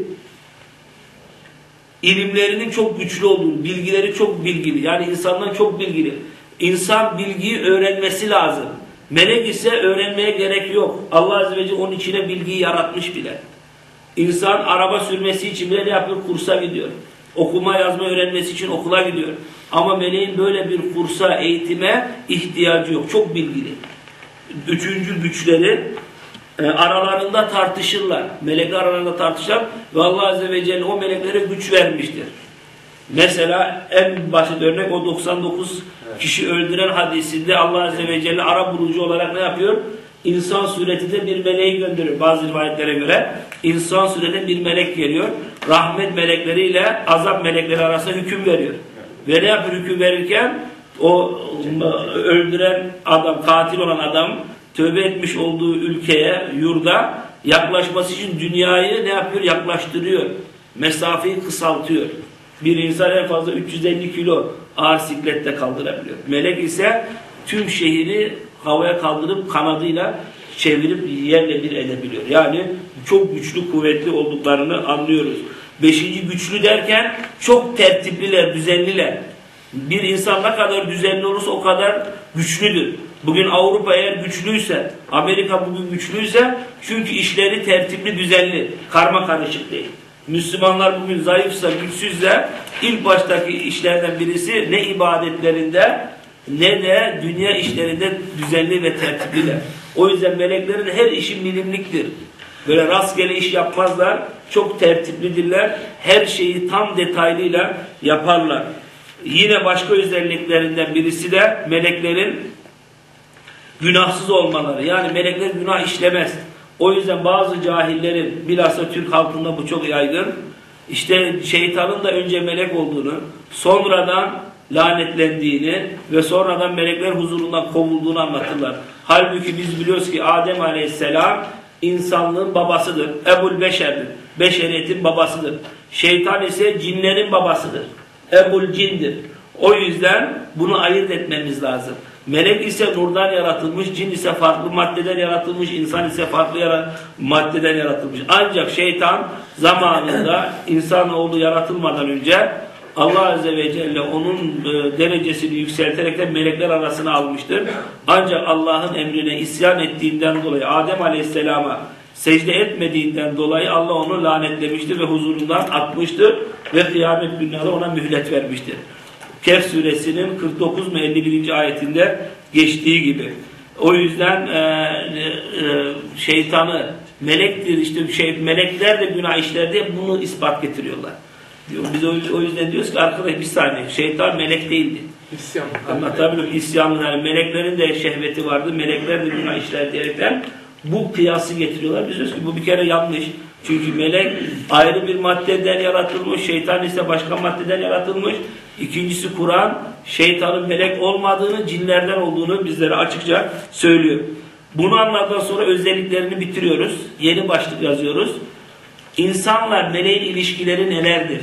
ilimlerinin çok güçlü olduğunu, bilgileri çok bilgili. Yani insandan çok bilgili. İnsan bilgiyi öğrenmesi lazım. Melek ise öğrenmeye gerek yok. Allah Azze ve Celle onun içine bilgiyi yaratmış bile. İnsan araba sürmesi için bile ne yapıyor? Kursa gidiyor. Okuma yazma öğrenmesi için okula gidiyor. Ama meleğin böyle bir kursa, eğitime ihtiyacı yok. Çok bilgili. Üçüncü güçleri e, aralarında tartışırlar. Melekler aralarında tartışırlar ve Allah Azze ve Celle o meleklere güç vermiştir. Mesela en basit örnek o doksan dokuz kişi öldüren hadisinde Allah Azze ve Celle ara bulucu olarak ne yapıyor? İnsan suretinde bir meleği gönderiyor. Bazı rivayetlere göre insan suretinde bir melek geliyor. Rahmet melekleriyle azap melekleri arasında hüküm veriyor. Ve ne yapıyor hüküm verirken? O öldüren adam, katil olan adam tövbe etmiş olduğu ülkeye, yurda yaklaşması için dünyayı ne yapıyor? Yaklaştırıyor. Mesafeyi kısaltıyor. Bir insan en fazla üç yüz elli kilo ağır siklette kaldırabiliyor. Melek ise tüm şehri havaya kaldırıp kanadıyla çevirip yerle bir edebiliyor. Yani çok güçlü, kuvvetli olduklarını anlıyoruz. Beşinci güçlü derken çok tertipliler, düzenliler. Bir insan ne kadar düzenli olursa o kadar güçlüdür. Bugün Avrupa eğer güçlüyse, Amerika bugün güçlüyse çünkü işleri tertipli, düzenli, karma karışık değil. Müslümanlar bugün zayıfsa, güçsüzse ilk baştaki işlerden birisi ne ibadetlerinde ne de dünya işlerinde düzenli ve tertipliler. O yüzden meleklerin her işi milimliktir. Böyle rastgele iş yapmazlar. Çok tertiplidirler. Her şeyi tam detaylıyla yaparlar. Yine başka özelliklerinden birisi de meleklerin günahsız olmaları. Yani melekler günah işlemez. O yüzden bazı cahillerin, bilhassa Türk halkında bu çok yaygın, işte şeytanın da önce melek olduğunu, sonradan lanetlendiğini ve sonradan melekler huzurundan kovulduğunu anlatırlar. Halbuki biz biliyoruz ki Adem Aleyhisselam insanlığın babasıdır. Ebul Beşer'dir. Beşeriyetin babasıdır. Şeytan ise cinlerin babasıdır. Ebul Cin'dir. O yüzden bunu ayırt etmemiz lazım. Melek ise nurdan yaratılmış, cin ise farklı maddeden yaratılmış, insan ise farklı yara maddeden yaratılmış. Ancak şeytan zamanında insanoğlu yaratılmadan önce Allah Azze ve Celle onun e, derecesini yükselterek de melekler arasına almıştır. Ancak Allah'ın emrine isyan ettiğinden dolayı, Adem Aleyhisselam'a secde etmediğinden dolayı Allah onu lanetlemiştir ve huzurundan atmıştır ve kıyamet gününde ona mühlet vermiştir. Kehf suresinin kırk dokuz mu elli birinci ayetinde geçtiği gibi. O yüzden e, e, şeytanı melektir, işte şey, melekler de günah işler diye bunu ispat getiriyorlar. Biz o yüzden diyoruz ki arkadaş bir saniye, şeytan melek değildi. İsyan. Anlatabiliyor muyum? İsyanlı, yani meleklerin de şehveti vardı, melekler de günah işler diyerekten bu kıyası getiriyorlar. Biz diyoruz ki bu bir kere yanlış. Çünkü melek ayrı bir maddeden yaratılmış, şeytan ise başka maddeden yaratılmış. İkincisi Kur'an şeytanın melek olmadığını, cinlerden olduğunu bizlere açıkça söylüyor. Bunu anlattıktan sonra özelliklerini bitiriyoruz. Yeni başlık yazıyoruz. İnsanlar meleğin ilişkileri nelerdir?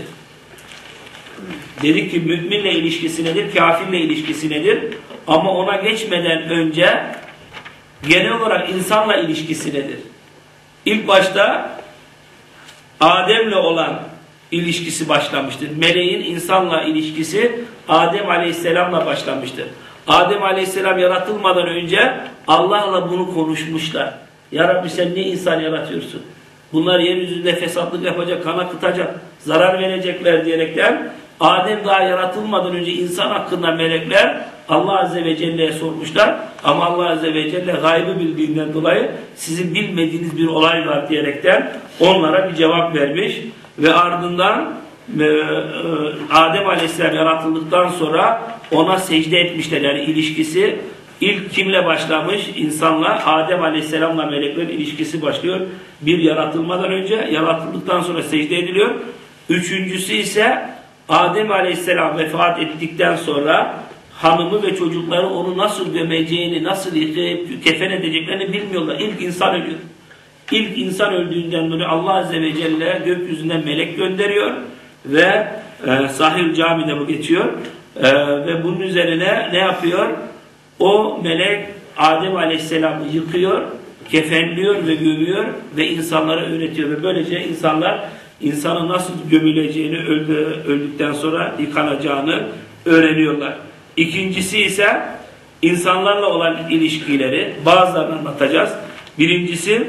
Dedik ki müminle ilişkisi nedir? Kafirle ilişkisi nedir? Ama ona geçmeden önce genel olarak insanla ilişkisi nedir? İlk başta Adem'le olan ilişkisi başlamıştır. Meleğin insanla ilişkisi Adem Aleyhisselam'la başlamıştır. Adem Aleyhisselam yaratılmadan önce Allah'la bunu konuşmuşlar. Ya Rabbi sen niye insan yaratıyorsun? Bunlar yeryüzünde fesatlık yapacak, kan akıtacak, zarar verecekler diyerekten Adem daha yaratılmadan önce insan hakkında melekler Allah Azze ve Celle'ye sormuşlar. Ama Allah Azze ve Celle gaybı bildiğinden dolayı sizin bilmediğiniz bir olay var diyerekten onlara bir cevap vermiş. Ve ardından e, e, Adem Aleyhisselam yaratıldıktan sonra ona secde etmişler. Yani ilişkisi ilk kimle başlamış? İnsanla, Adem Aleyhisselam'la meleklerin ilişkisi başlıyor. Bir yaratılmadan önce, yaratıldıktan sonra secde ediliyor. Üçüncüsü ise Adem Aleyhisselam vefat ettikten sonra hanımı ve çocukları onu nasıl gömeceğini, nasıl yıkayıp kefen edeceklerini bilmiyorlar. İlk insan ölüyor. İlk insan öldüğünden dolayı Allah Azze ve Celle gökyüzünden melek gönderiyor ve e, Sahih Cami'de bu geçiyor. E, ve bunun üzerine ne yapıyor? O melek Adem Aleyhisselam'ı yıkıyor, kefenliyor ve gömüyor ve insanlara öğretiyor. Ve böylece insanlar insanın nasıl gömüleceğini, öldü, öldükten sonra yıkanacağını öğreniyorlar. İkincisi ise insanlarla olan ilişkileri, bazılarını anlatacağız. Birincisi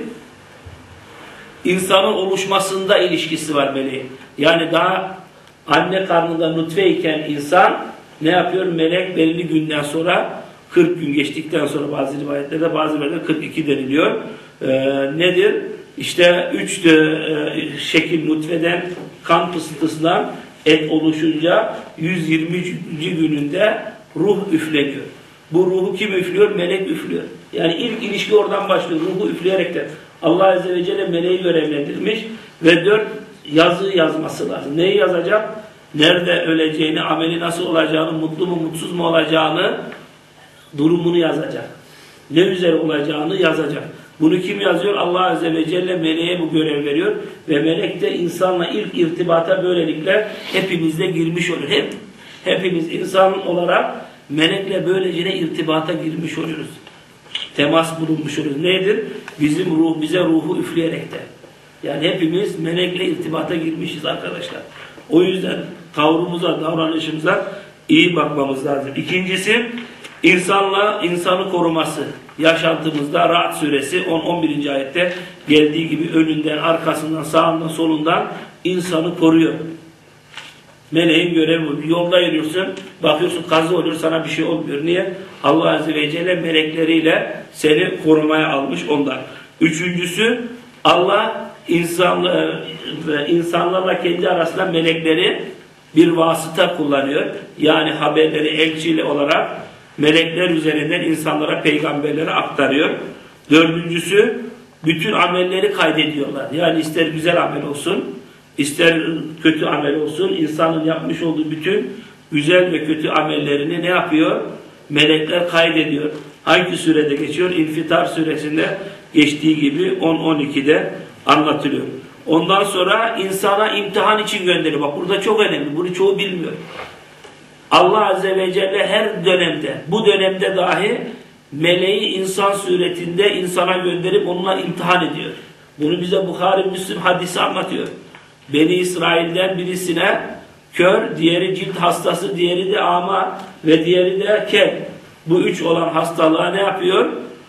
insanın oluşmasında ilişkisi var meleğin. Yani daha anne karnında nutfeyken insan ne yapıyor? Melek belirli günden sonra kırk gün geçtikten sonra bazı rivayetlerde bazı rivayetlerde kırk iki deniliyor. Ee, nedir? İşte üç e, şekil nutfeden kan pısıntısından et oluşunca yüz yirminci gününde ruh üfleniyor. Bu ruhu kim üflüyor? Melek üflüyor. Yani ilk ilişki oradan başlıyor. Ruhu üfleyerekten. Allah Azze ve Celle meleği görevlendirmiş ve dört yazı yazması lazım. Neyi yazacak? Nerede öleceğini, ameli nasıl olacağını, mutlu mu mutsuz mu olacağını, durumunu yazacak. Ne üzere olacağını yazacak. Bunu kim yazıyor? Allah Azze ve Celle meleğe bu görev veriyor ve melek de insanla ilk irtibata böylelikle hepimizle girmiş olur. Hep, hepimiz insan olarak melekle böylece irtibata girmiş oluyoruz. Temas bulunmuş oluyoruz. Nedir? Bizim ruh, bize ruhu üfleyerek de. Yani hepimiz melekle irtibata girmişiz arkadaşlar. O yüzden tavrımıza, davranışımıza iyi bakmamız lazım. İkincisi, İnsanla insanı koruması. Yaşantımızda Ra'd suresi on on birinci ayette geldiği gibi önünden, arkasından, sağından, solundan insanı koruyor. Meleğin görevi bu. Yolda yürüyorsun, bakıyorsun kaza oluyor, sana bir şey olmuyor. Niye? Allah Azze ve Celle melekleriyle seni korumaya almış ondan. Üçüncüsü, Allah insanla, insanlarla kendi arasında melekleri bir vasıta kullanıyor. Yani haberleri elçili olarak melekler üzerinden insanlara, peygamberlere aktarıyor. Dördüncüsü, bütün amelleri kaydediyorlar. Yani ister güzel amel olsun, ister kötü amel olsun, insanın yapmış olduğu bütün güzel ve kötü amellerini ne yapıyor? Melekler kaydediyor. Hangi surede geçiyor? İnfitar suresinde geçtiği gibi on on ikide anlatılıyor. Ondan sonra insana imtihan için gönderiyor. Bak burada çok önemli. Bunu çoğu bilmiyor. Allah Azze ve Celle her dönemde, bu dönemde dahi meleği insan suretinde insana gönderip onunla imtihan ediyor. Bunu bize Bukhari Müslim hadisi anlatıyor. Beni İsrail'den birisine kör, diğeri cilt hastası, diğeri de ama ve diğeri de kel. Bu üç olan hastalığa ne yapıyor?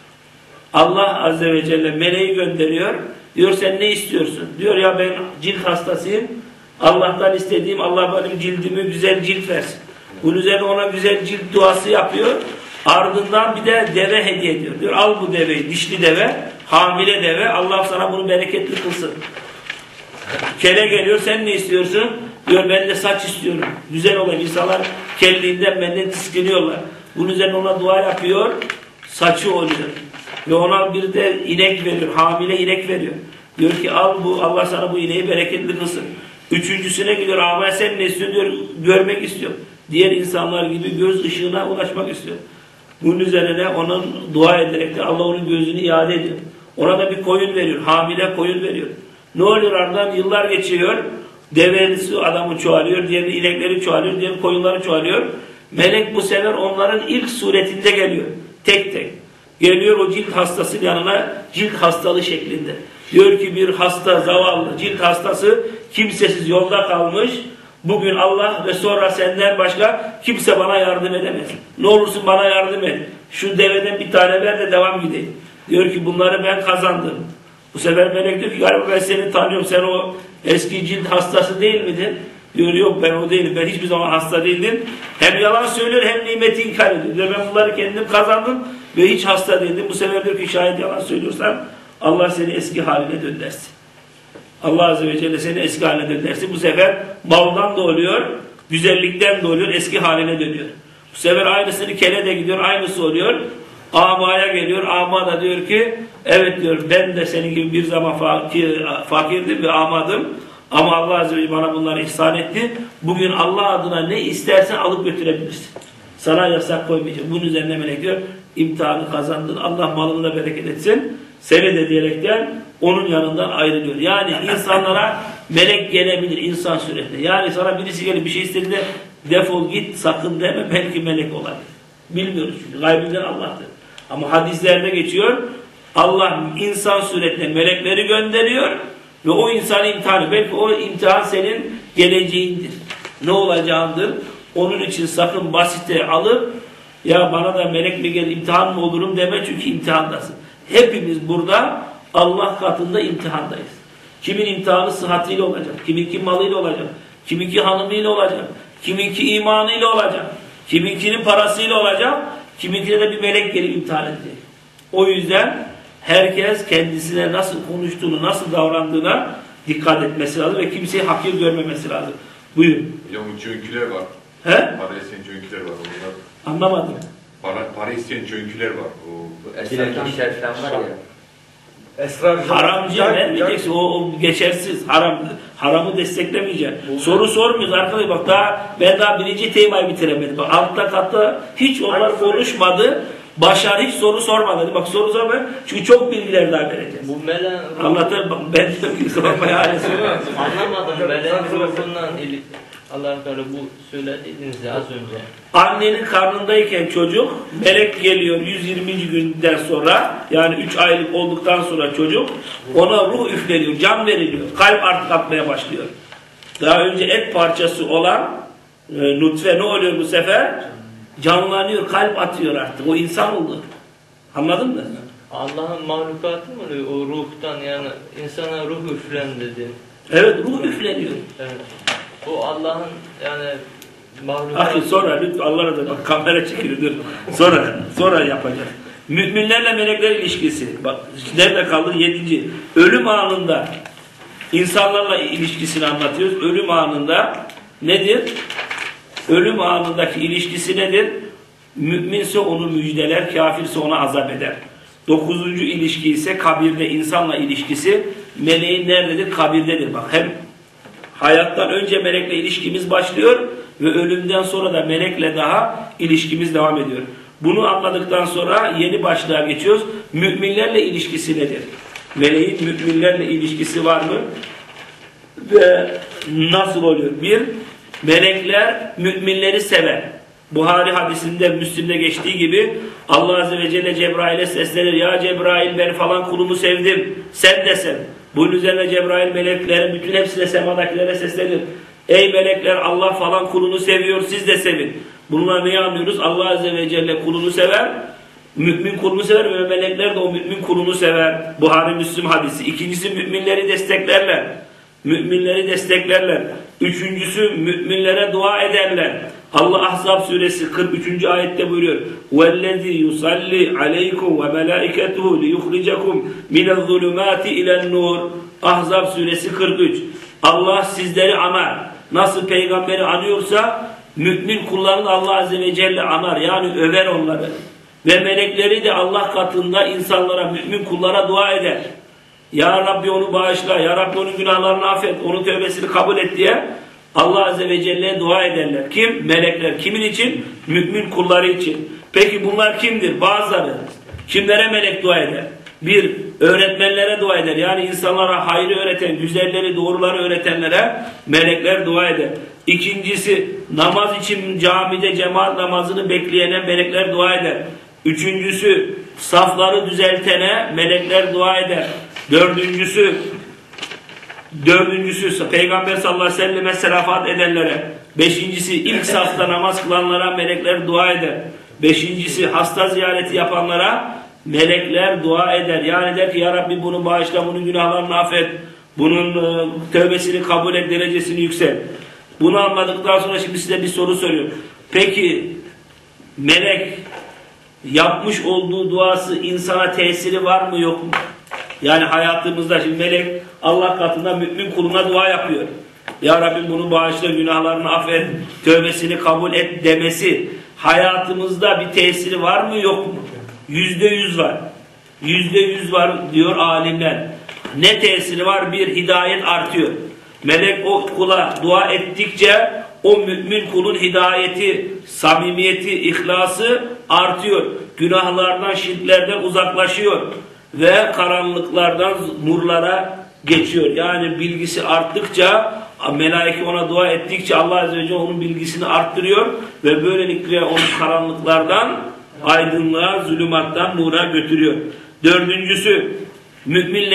Allah Azze ve Celle meleği gönderiyor. Diyor sen ne istiyorsun? Diyor ya ben cilt hastasıyım. Allah'tan istediğim Allah benim cildimi güzel cilt versin. Bunun üzerine ona güzel cilt duası yapıyor. Ardından bir de deve hediye ediyor. Diyor al bu deveyi, dişli deve, hamile deve. Allah sana bunu bereketli kılsın. Kele geliyor sen ne istiyorsun? Diyor ben de saç istiyorum. Güzel olan insanlar kelliğinden benden tiskiniyorlar. Bunun üzerine ona dua yapıyor. Saçı oluyor. Ve ona bir de inek veriyor. Hamile inek veriyor. Diyor ki al bu Allah sana bu ineği bereketli kılsın. Üçüncüsüne gidiyor. Ama sen ne istiyorsun? Diyor görmek istiyor. Diğer insanlar gibi göz ışığına ulaşmak istiyor. Bunun üzerine onun dua ederek de Allah onun gözünü iade ediyor. Ona da bir koyun veriyor. Hamile koyun veriyor. Ne oluyor ardından? Yıllar geçiyor. Devesi adamı çoğalıyor. Diğer inekleri çoğalıyor. Diğer koyunları çoğalıyor. Melek bu sefer onların ilk suretinde geliyor. Tek tek. Geliyor o cilt hastasının yanına cilt hastalığı şeklinde. Diyor ki bir hasta, zavallı, cilt hastası kimsesiz yolda kalmış. Bugün Allah ve sonra senden başka kimse bana yardım edemez. Ne olursun bana yardım et. Şu deveden bir tane ver de devam gideyim. Diyor ki bunları ben kazandım. Bu sefer melek diyor ki galiba ben seni tanıyorum. Sen o eski cilt hastası değil miydin? Diyor yok ben o değilim. Ben hiçbir zaman hasta değildim. Hem yalan söylüyor hem nimeti inkar ediyor. Diyor ben bunları kendim kazandım ve hiç hasta değildim. Bu sefer diyor ki şayet yalan söylüyorsam Allah seni eski haline döndürsün. Allah Azze ve Celle seni eski haline döndürsün. Bu sefer maldan da oluyor, güzellikten de oluyor, eski haline dönüyor. Bu sefer aynısını kele de gidiyor, aynısı oluyor. Amaya geliyor, ama da diyor ki evet diyor ben de senin gibi bir zaman fakir, fakirdim ve amadım. Ama Allah Azze ve Celle bana bunları ihsan etti. Bugün Allah adına ne istersen alıp götürebilirsin. Sana yasak koymayacağım. Bunun üzerine melek diyor imtihanı kazandın. Allah malını da bereket etsin. Seni de diyerekten onun yanından ayrılıyor. Yani insanlara melek gelebilir insan suretinde. Yani sana birisi gelip bir şey istediğinde defol git sakın deme belki melek olabilir. Bilmiyoruz çünkü gaybinden Allah'tır. Ama hadislerde geçiyor Allah insan suretine melekleri gönderiyor ve o insanı imtihanı. Belki o imtihan senin geleceğindir. Ne olacağındır. Onun için sakın basite alıp ya bana da melek mi gelir imtihan mı olurum deme çünkü imtihandasın. Hepimiz burada Allah katında imtihandayız. Kimin imtihanı sıhhatiyle olacak, kiminki malıyla olacak, kiminki hanımıyla olacak, kiminki imanıyla olacak, kiminkinin parasıyla olacak, kiminkine de bir melek gelip imtihan edecek. O yüzden herkes kendisine nasıl konuştuğunu, nasıl davrandığına dikkat etmesi lazım ve kimseyi hakir görmemesi lazım. Buyurun. Hocam bu cönküler var. He? Para isteyen cönküler var. Onlar... Anlamadım. Para, para isteyen cönküler var. O Esrardan şerifler var ya. Esrar Haramcıya vermeyeceksin. O, o geçersiz. Haram, haramı desteklemeyeceksin. Soru sormuyoruz arkadaşlar. Bak daha ben daha birinci temayı bitiremedim. Bak altta katta hiç onlar konuşmadı. Başar hiç soru sormadı. Bak soru sorma. Çünkü çok bilgiler daha vereceğiz. Bu melen Anlatır. Bak ben diyorum ki sormaya hale söylüyorum. anlamadım. Melen ruhundan ili Allah Teala bu söylediğiniz az önce. Annenin karnındayken çocuk melek geliyor yüz yirminci günden sonra yani üç aylık olduktan sonra çocuk ona ruh üfleniyor, can veriliyor. Kalp artık atmaya başlıyor. Daha önce et parçası olan e, nutfe ne oluyor bu sefer? Canlanıyor, kalp atıyor artık. O insan oldu. Anladın mı? Allah'ın mahlukatı mı oluyor? O ruhtan yani insana ruh üflen dedi. Evet, ruh üfleniyor. Evet. O Allah'ın yani mahlukatı. Akı sonra lütfen Allah razı olsun. Bak kamera çekiyor dur. Sonra sonra yapacağız. Müminlerle melekler ilişkisi. Bak nerede kaldı? Yedinci. Ölüm anında insanlarla ilişkisini anlatıyoruz. Ölüm anında nedir? Ölüm anındaki ilişkisi nedir? Müminse onu müjdeler, kafirse ona azap eder. Dokuzuncu ilişki ise kabirde insanla ilişkisi. Meleğin nerededir? Kabirdedir. Bak hem hayattan önce melekle ilişkimiz başlıyor ve ölümden sonra da melekle daha ilişkimiz devam ediyor. Bunu anladıktan sonra yeni başlığa geçiyoruz. Müminlerle ilişkisi nedir? Meleğin müminlerle ilişkisi var mı? Ve nasıl oluyor? Bir, melekler müminleri sever. Buhari hadisinde, Müslim'de geçtiği gibi Allah Azze ve Celle Cebrail'e seslenir. Ya Cebrail ben falan kulumu sevdim. Sen de sev. Bunun üzerine Cebrail meleklerin bütün hepsine semadakilere seslenir. Ey melekler Allah falan kulunu seviyor siz de sevin. Bunlar neyi anlıyoruz? Allah Azze ve Celle kulunu sever. Mümin kulunu sever ve melekler de o mümin kulunu sever. Buhari Müslim hadisi. İkincisi müminleri desteklerler. Müminleri desteklerler. Üçüncüsü müminlere dua ederler. Allah Ahzab suresi kırk üçüncü ayette buyuruyor. وَالَّذِي يُصَلِّي عَلَيْكُمْ وَمَلَائِكَتُهُ لِيُخْرِجَكُمْ مِنَ الظُّلُمَاتِ اِلَى النُّورِ Ahzab suresi kırk üç. Allah sizleri anar. Nasıl peygamberi anıyorsa mümin kullarını Allah Azze ve Celle anar. Yani över onları. Ve melekleri de Allah katında insanlara, mümin kullara dua eder. Ya Rabbi onu bağışla, Ya Rabbi onun günahlarını affet, onun tövbesini kabul et diye Allah Azze ve Celle'ye dua ederler. Kim? Melekler. Kimin için? Mümin kulları için. Peki bunlar kimdir? Bazıları. Kimlere melek dua eder? Bir, öğretmenlere dua eder. Yani insanlara hayrı öğreten, güzelleri, doğruları öğretenlere melekler dua eder. İkincisi, namaz için camide cemaat namazını bekleyene melekler dua eder. Üçüncüsü, safları düzeltene melekler dua eder. Dördüncüsü, dördüncüsü Peygamber sallallahu aleyhi ve selleme serafat edenlere. Beşincisi, ilk safta namaz kılanlara melekler dua eder. Beşincisi, hasta ziyareti yapanlara melekler dua eder. Yani der ki ya Rabbi bunu bağışla, bunun günahlarını affet, bunun e, tövbesini kabul et, derecesini yüksel. Bunu anladıktan sonra şimdi size bir soru soruyorum. Peki melek yapmış olduğu duası insana tesiri var mı yok mu? Yani hayatımızda şimdi melek Allah katında mümin kuluna dua yapıyor. Ya Rabbi bunu bağışla, günahlarını affet, tövbesini kabul et demesi hayatımızda bir tesiri var mı yok mu? Yüzde yüz var. Yüzde yüz var diyor alimler. Ne tesiri var? Bir, hidayet artıyor. Melek o kula dua ettikçe o mümin kulun hidayeti, samimiyeti, ihlası artıyor. Günahlardan, şirklerden uzaklaşıyor. Ve karanlıklardan nurlara geçiyor. Yani bilgisi arttıkça, melaike ona dua ettikçe Allah Azze ve Celle onun bilgisini arttırıyor. Ve böylelikle onu karanlıklardan aydınlığa, zulümattan nura götürüyor. Dördüncüsü, müminle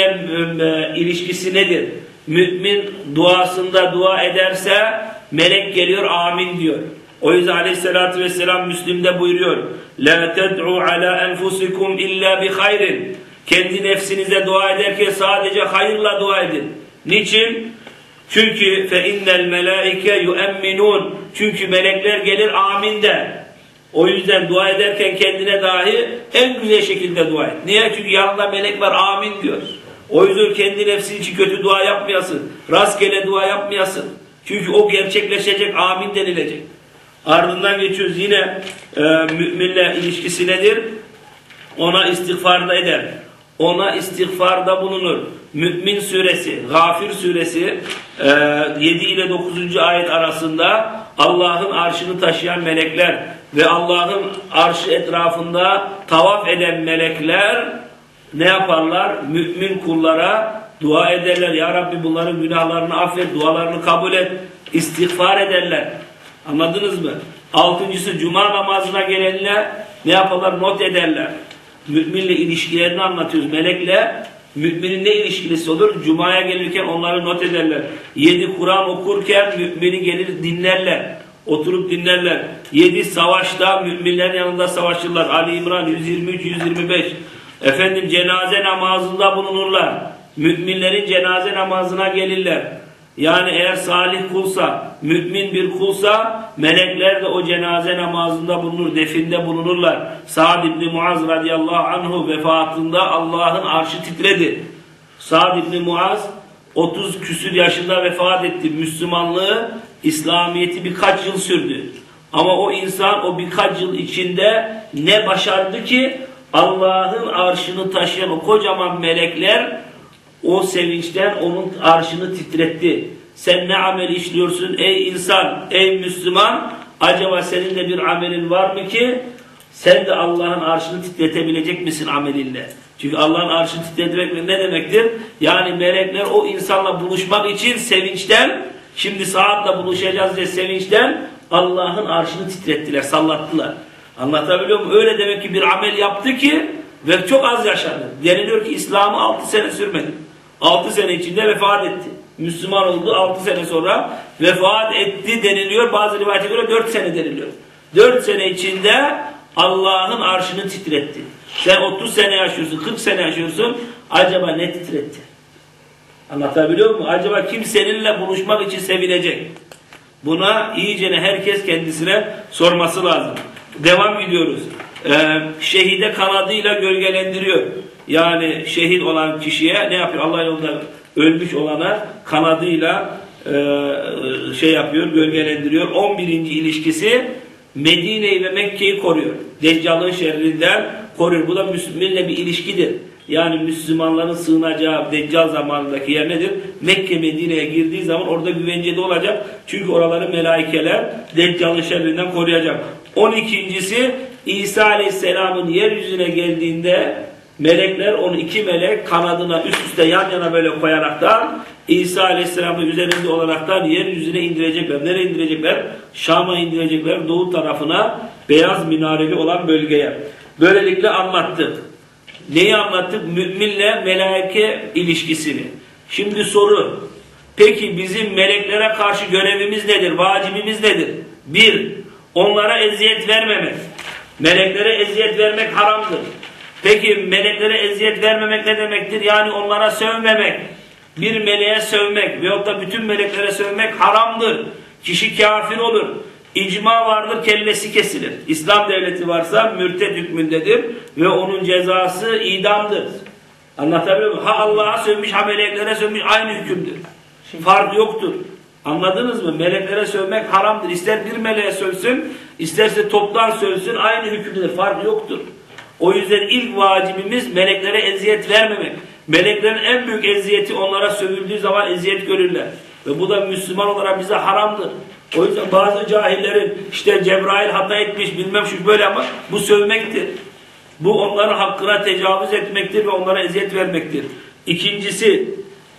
e, ilişkisi nedir? Mümin duasında dua ederse melek geliyor amin diyor. O yüzden aleyhissalatü vesselam Müslim'de buyuruyor. La ted'u ala enfusikum illa bi hayrin. Kendi nefsinize dua ederken sadece hayırla dua edin. Niçin? Çünkü fe innel melaike yu'minun. Çünkü melekler gelir amin der. O yüzden dua ederken kendine dahi en güzel şekilde dua et. Niye? Çünkü yanında melek var amin diyor. O yüzden kendi nefsin için kötü dua yapmayasın. Rastgele dua yapmayasın. Çünkü o gerçekleşecek, amin denilecek. Ardından geçiyoruz yine e, müminle ilişkisi nedir? Ona istiğfarda eder. Ona istiğfarda bulunur. Mü'min suresi, Gafir suresi e, yedi ile dokuzuncu ayet arasında Allah'ın arşını taşıyan melekler ve Allah'ın arşı etrafında tavaf eden melekler ne yaparlar? Mümin kullara dua ederler. Ya Rabbi bunların günahlarını affet, dualarını kabul et, istiğfar ederler. Anladınız mı? Altıncısı cuma namazına gelenler ne yaparlar? Not ederler. Müminle ilişkilerini anlatıyoruz. Melekle müminin ne ilişkisi olur? Cuma'ya gelirken onları not ederler. Yedi Kur'an okurken mümini gelir dinlerler. Oturup dinlerler. Yedi savaşta müminlerin yanında savaşırlar. Ali İmran yüz yirmi üç yüz yirmi beş. Efendim cenaze namazında bulunurlar. Müminlerin cenaze namazına gelirler. Yani eğer salih kulsa, mümin bir kulsa melekler de o cenaze namazında bulunur, definde bulunurlar. Sa'd ibn Muaz radıyallahu anhu vefatında Allah'ın arşı titredi. Sa'd ibn Muaz otuz küsür yaşında vefat etti. Müslümanlığı, İslamiyet'i birkaç yıl sürdü. Ama o insan o birkaç yıl içinde ne başardı ki Allah'ın arşını taşıyan o kocaman melekler o sevinçten onun arşını titretti. Sen ne amel işliyorsun ey insan, ey Müslüman? Acaba senin de bir amelin var mı ki sen de Allah'ın arşını titretebilecek misin amelinle? Çünkü Allah'ın arşını titretmek ne demektir? Yani melekler o insanla buluşmak için sevinçten, şimdi Sa'd'la buluşacağız diye sevinçten Allah'ın arşını titrettiler, sallattılar. Anlatabiliyor muyum? Öyle demek ki bir amel yaptı ki ve çok az yaşadı. Deniliyor ki İslam'ı altı sene sürmedi. altı sene içinde vefat etti. Müslüman oldu, altı sene sonra vefat etti deniliyor. Bazı rivayete göre dört sene deniliyor. dört sene içinde Allah'ın arşını titretti. Sen otuz sene yaşıyorsun, kırk sene yaşıyorsun. Acaba ne titretti? Anlatabiliyor muyum? Acaba kim seninle buluşmak için sevinecek? Buna iyicene herkes kendisine sorması lazım. Devam ediyoruz. Ee, şehide kanadıyla gölgelendiriyor. Yani şehit olan kişiye ne yapıyor? Allah yolunda ölmüş olana kanadıyla e, şey yapıyor, gölgelendiriyor. on birinci ilişkisi Medine'yi ve Mekke'yi koruyor. Deccal'ın şerrinden koruyor. Bu da Müslümanla bir ilişkidir. Yani Müslümanların sığınacağı Deccal zamanındaki yer nedir? Mekke Medine'ye girdiği zaman orada güvencede olacak. Çünkü oraları melaikeler Deccal'ın şerrinden koruyacak. on ikincisi İsa Aleyhisselam'ın yeryüzüne geldiğinde melekler onu iki melek kanadına üst üste yan yana böyle koyaraktan İsa Aleyhisselam'ın üzerinde olaraktan yeryüzüne indirecekler. Nereye indirecekler? Şam'a indirecekler. Doğu tarafına beyaz minareli olan bölgeye. Böylelikle anlattık. Neyi anlattık? Müminle melaike ilişkisini. Şimdi soru. Peki bizim meleklere karşı görevimiz nedir? Vacibimiz nedir? Bir, onlara eziyet vermemek. Meleklere eziyet vermek haramdır. Peki meleklere eziyet vermemek ne demektir? Yani onlara sövmemek. Bir meleğe sövmek veyahut da bütün meleklere sövmek haramdır. Kişi kafir olur. İcma vardır, kellesi kesilir. İslam devleti varsa mürted hükmündedir ve onun cezası idamdır. Anlatabiliyor muyum? Ha Allah'a sövmüş, ha meleklere sövmüş, aynı hükümdür. Fark yoktur. Anladınız mı? Meleklere sövmek haramdır. İster bir meleğe sövsün, isterse toptan sövsün, aynı hükümdedir. Fark yoktur. O yüzden ilk vacibimiz meleklere eziyet vermemek. Meleklerin en büyük eziyeti onlara sövüldüğü zaman eziyet görürler. Ve bu da Müslüman olarak bize haramdır. O yüzden bazı cahillerin işte Cebrail hata etmiş bilmem şu böyle ama bu sövmektir. Bu onların hakkına tecavüz etmektir ve onlara eziyet vermektir. İkincisi,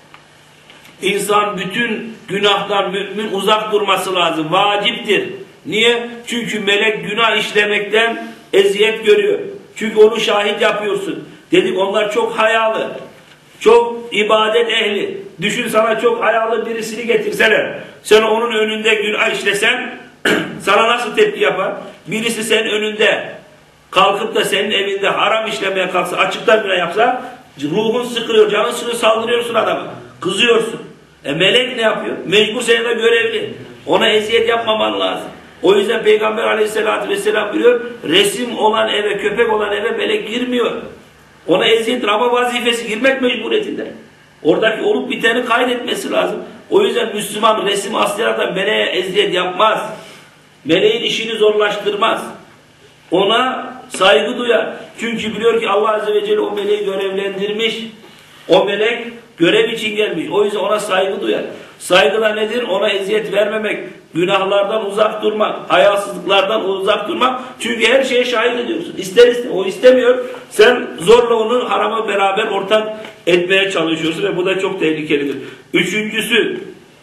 insan bütün günahtan mümin uzak durması lazım. Vaciptir. Niye? Çünkü melek günah işlemekten eziyet görüyor. Çünkü onu şahit yapıyorsun. Dedik onlar çok hayalı. Çok ibadet ehli. Düşün sana çok hayalı birisini getirseler. Sen onun önünde günah işlesen sana nasıl tepki yapar? Birisi senin önünde kalkıp da senin evinde haram işlemeye kalksa, açıktan günah yapsa ruhun sıkılıyor, canın sıkılıyor, saldırıyorsun adama. Kızıyorsun. E melek ne yapıyor? Mecbur senin de görevli. Ona eziyet yapmaman lazım. O yüzden Peygamber Aleyhisselatü Vesselam biliyor, resim olan eve, köpek olan eve melek girmiyor. Ona eziyettir ama vazifesi girmek mecburiyetinde. Oradaki olup biteni kaydetmesi lazım. O yüzden Müslüman resim aslayarak da meleğe eziyet yapmaz. Meleğin işini zorlaştırmaz. Ona saygı duyar. Çünkü biliyor ki Allah Azze ve Celle o meleği görevlendirmiş. O melek görev için gelmiş. O yüzden ona saygı duyar. Saygılar nedir? Ona eziyet vermemek, günahlardan uzak durmak, hayasızlıklardan uzak durmak. Çünkü her şeye şahit ediyorsun. İster ister. O istemiyor. Sen zorla onu harama beraber ortak etmeye çalışıyorsun ve bu da çok tehlikelidir. Üçüncüsü,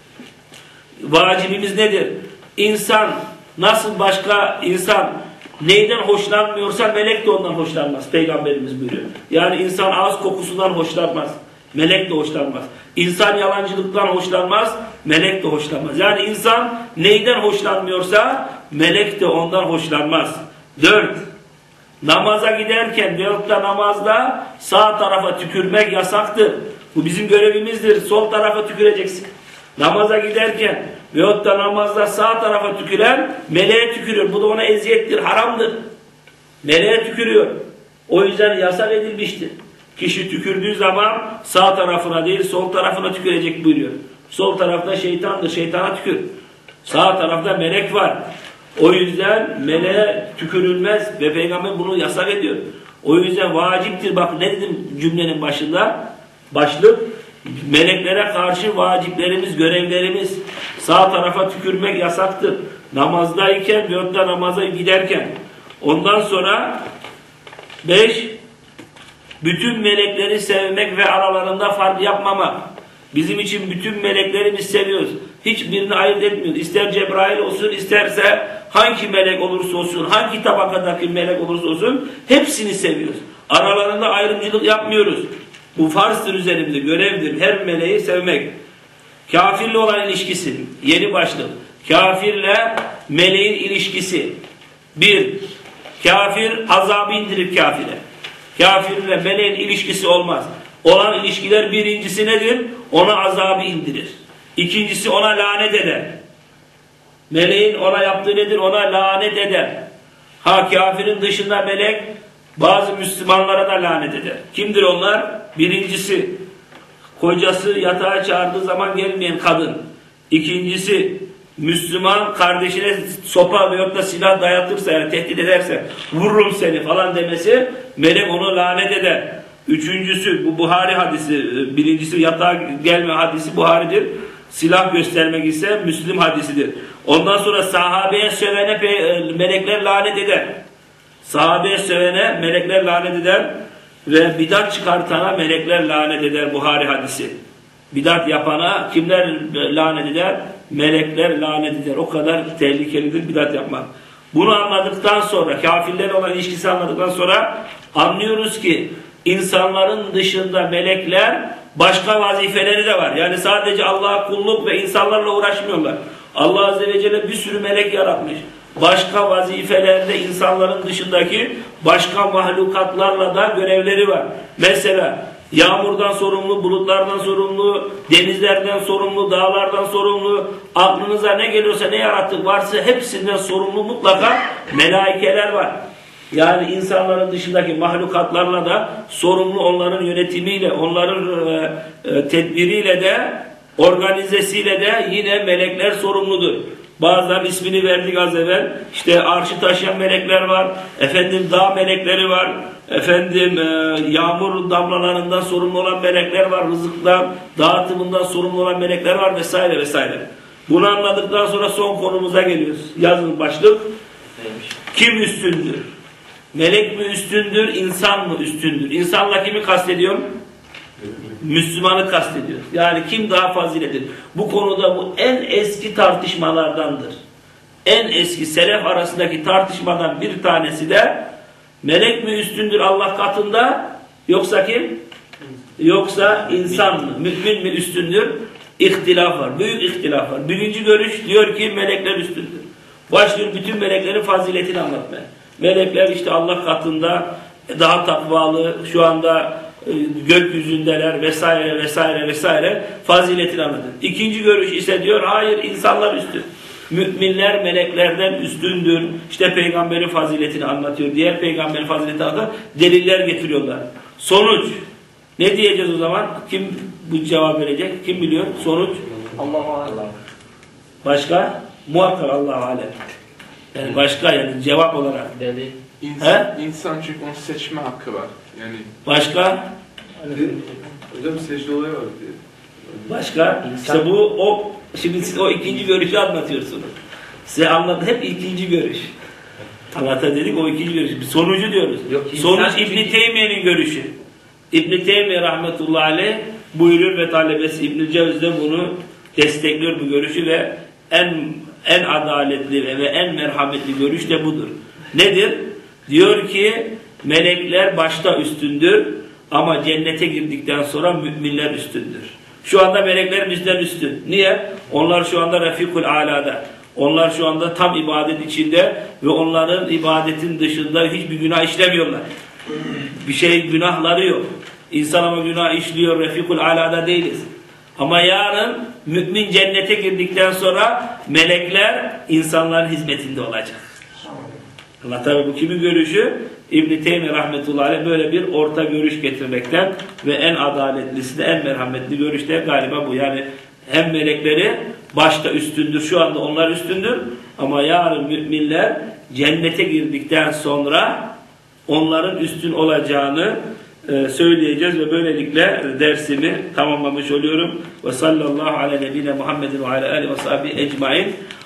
vacibimiz nedir? İnsan nasıl başka insan neyden hoşlanmıyorsa melek de ondan hoşlanmaz. Peygamberimiz buyuruyor. Yani insan ağız kokusundan hoşlanmaz. melek de hoşlanmaz. İnsan yalancılıktan hoşlanmaz, melek de hoşlanmaz. Yani insan neyden hoşlanmıyorsa melek de ondan hoşlanmaz. Dört, namaza giderken veyahut da namazda sağ tarafa tükürmek yasaktır. Bu bizim görevimizdir. Sol tarafa tüküreceksin. Namaza giderken veyahut da namazda sağ tarafa tüküren meleğe tükürüyor. Bu da ona eziyettir, haramdır. Meleğe tükürüyor. O yüzden yasak edilmiştir. Kişi tükürdüğü zaman sağ tarafına değil sol tarafına tükürecek buyuruyor. Sol tarafta şeytandır, şeytana tükür. Sağ tarafta melek var. O yüzden meleğe tükürülmez ve Peygamber bunu yasak ediyor. O yüzden vaciptir. Bak ne dedim cümlenin başında? Başlık, meleklere karşı vaciplerimiz, görevlerimiz. Sağ tarafa tükürmek yasaktır. Namazdayken veyahut da namaza giderken. Ondan sonra beş, bütün melekleri sevmek ve aralarında fark yapmamak. Bizim için bütün melekleri biz seviyoruz. Hiçbirini ayırt etmiyoruz. İster Cebrail olsun, isterse hangi melek olursa olsun, hangi tabakadaki melek olursa olsun hepsini seviyoruz. Aralarında ayrımcılık yapmıyoruz. Bu farzdır üzerimde, görevdir. Her meleği sevmek. Kafirle olan ilişkisi. Yeni başlık. Kafirle meleğin ilişkisi. Bir, kafir azabı indirir kafire. Kafirle meleğin ilişkisi olmaz. Olan ilişkiler birincisi nedir? Ona azabı indirir. İkincisi ona lanet eder. Meleğin ona yaptığı nedir? Ona lanet eder. Ha kafirin dışında melek bazı Müslümanlara da lanet eder. Kimdir onlar? Birincisi kocası yatağa çağırdığı zaman gelmeyen kadın. İkincisi Müslüman kardeşine sopa veyahut da silah dayatırsa, yani tehdit ederse vururum seni falan demesi, melek onu lanet eder. Üçüncüsü bu Buhari hadisi, birincisi yatağa gelme hadisi Buhari'dir. Silah göstermek ise Müslim hadisidir. Ondan sonra sahabeye sövene melekler lanet eder. Sahabeye sövene melekler lanet eder ve bidat çıkartana melekler lanet eder Buhari hadisi. Bidat yapana kimler lanet eder? Melekler lanet eder. O kadar tehlikelidir bidat yapmak. Bunu anladıktan sonra, kafirlerle olan ilişkisi anladıktan sonra anlıyoruz ki insanların dışında melekler başka vazifeleri de var. Yani sadece Allah'a kulluk ve insanlarla uğraşmıyorlar. Allah Azze ve Celle bir sürü melek yaratmış. Başka vazifelerde insanların dışındaki başka mahlukatlarla da görevleri var. Mesela yağmurdan sorumlu, bulutlardan sorumlu, denizlerden sorumlu, dağlardan sorumlu, aklınıza ne geliyorsa, ne yarattık varsa hepsinden sorumlu mutlaka melaikeler var. Yani insanların dışındaki mahlukatlarla da sorumlu, onların yönetimiyle, onların e, e, tedbiriyle de, organizesiyle de yine melekler sorumludur. Bazılarının ismini verdik az evvel. İşte arşı taşıyan melekler var. Efendim dağ melekleri var. Efendim e, yağmur damlalarından sorumlu olan melekler var. Rızıktan, dağıtımından sorumlu olan melekler var vesaire vesaire. Bunu anladıktan sonra son konumuza geliyoruz. Yazın başlık. Kim üstündür? Melek mi üstündür, insan mı üstündür? İnsanla kimi kastediyorum? Müslümanı kastediyor. Yani kim daha faziletlidir? Bu konuda bu en eski tartışmalardandır. En eski selef arasındaki tartışmadan bir tanesi de melek mi üstündür Allah katında, yoksa kim? Yoksa insan mı? Mümin mi üstündür? İhtilaf var. Büyük ihtilaf var. Birinci görüş diyor ki melekler üstündür. Başlıyor bütün meleklerin faziletini anlatmaya. Melekler işte Allah katında daha takvalı, şu anda gökyüzündeler vesaire vesaire vesaire, faziletini anlatır. İkinci görüş ise diyor hayır, insanlar üstün. Müminler meleklerden üstündür. İşte peygamberin faziletini anlatıyor. Diğer peygamberin faziletini anlatıyor. Deliller getiriyorlar. Sonuç ne diyeceğiz o zaman? Kim bu cevap verecek? Kim biliyor? Sonuç? Allahu alem. Başka? Muhakkak Allahu alem. Yani başka, yani cevap olarak. Deli. İnsan, insan çünkü onun seçme hakkı var. Yani Başka? Hocam secde olayı var diye. Başka? İnsan. İşte bu o, şimdi siz o ikinci görüşü anlatıyorsunuz. Size anlat, hep ikinci görüş. Anlata dedik, o ikinci görüş. Sonucu diyoruz. Yok, Sonuç çünkü... İbn-i Teymiye'nin görüşü. İbn-i Teymiye rahmetullahi aleyh buyurur ve talebesi İbn-i Cevzi de bunu destekliyor, bu görüşü, ve en en adaletli ve en merhametli görüş de budur. Nedir? Diyor ki melekler başta üstündür. Ama cennete girdikten sonra müminler üstündür. Şu anda melekler bizden üstün. Niye? Onlar şu anda Refikul Ala'da. Onlar şu anda tam ibadet içinde ve onların ibadetin dışında hiçbir günah işlemiyorlar. Bir şey günahları yok. İnsan ama günah işliyor, Refikul Ala'da değiliz. Ama yarın mümin cennete girdikten sonra melekler insanların hizmetinde olacak. Allah tabi bu kimin görüşü? İbn-i Teymi rahmetullahi aleyh böyle bir orta görüş getirmekten ve en adaletlisi de en merhametli görüş de galiba bu. Yani hem melekleri başta üstündür, şu anda onlar üstündür ama yarın müminler cennete girdikten sonra onların üstün olacağını e, söyleyeceğiz ve böylelikle dersimi tamamlamış oluyorum. Ve sallallahu ala nebine Muhammedin ve ala alihi ve sahbihi ecmain.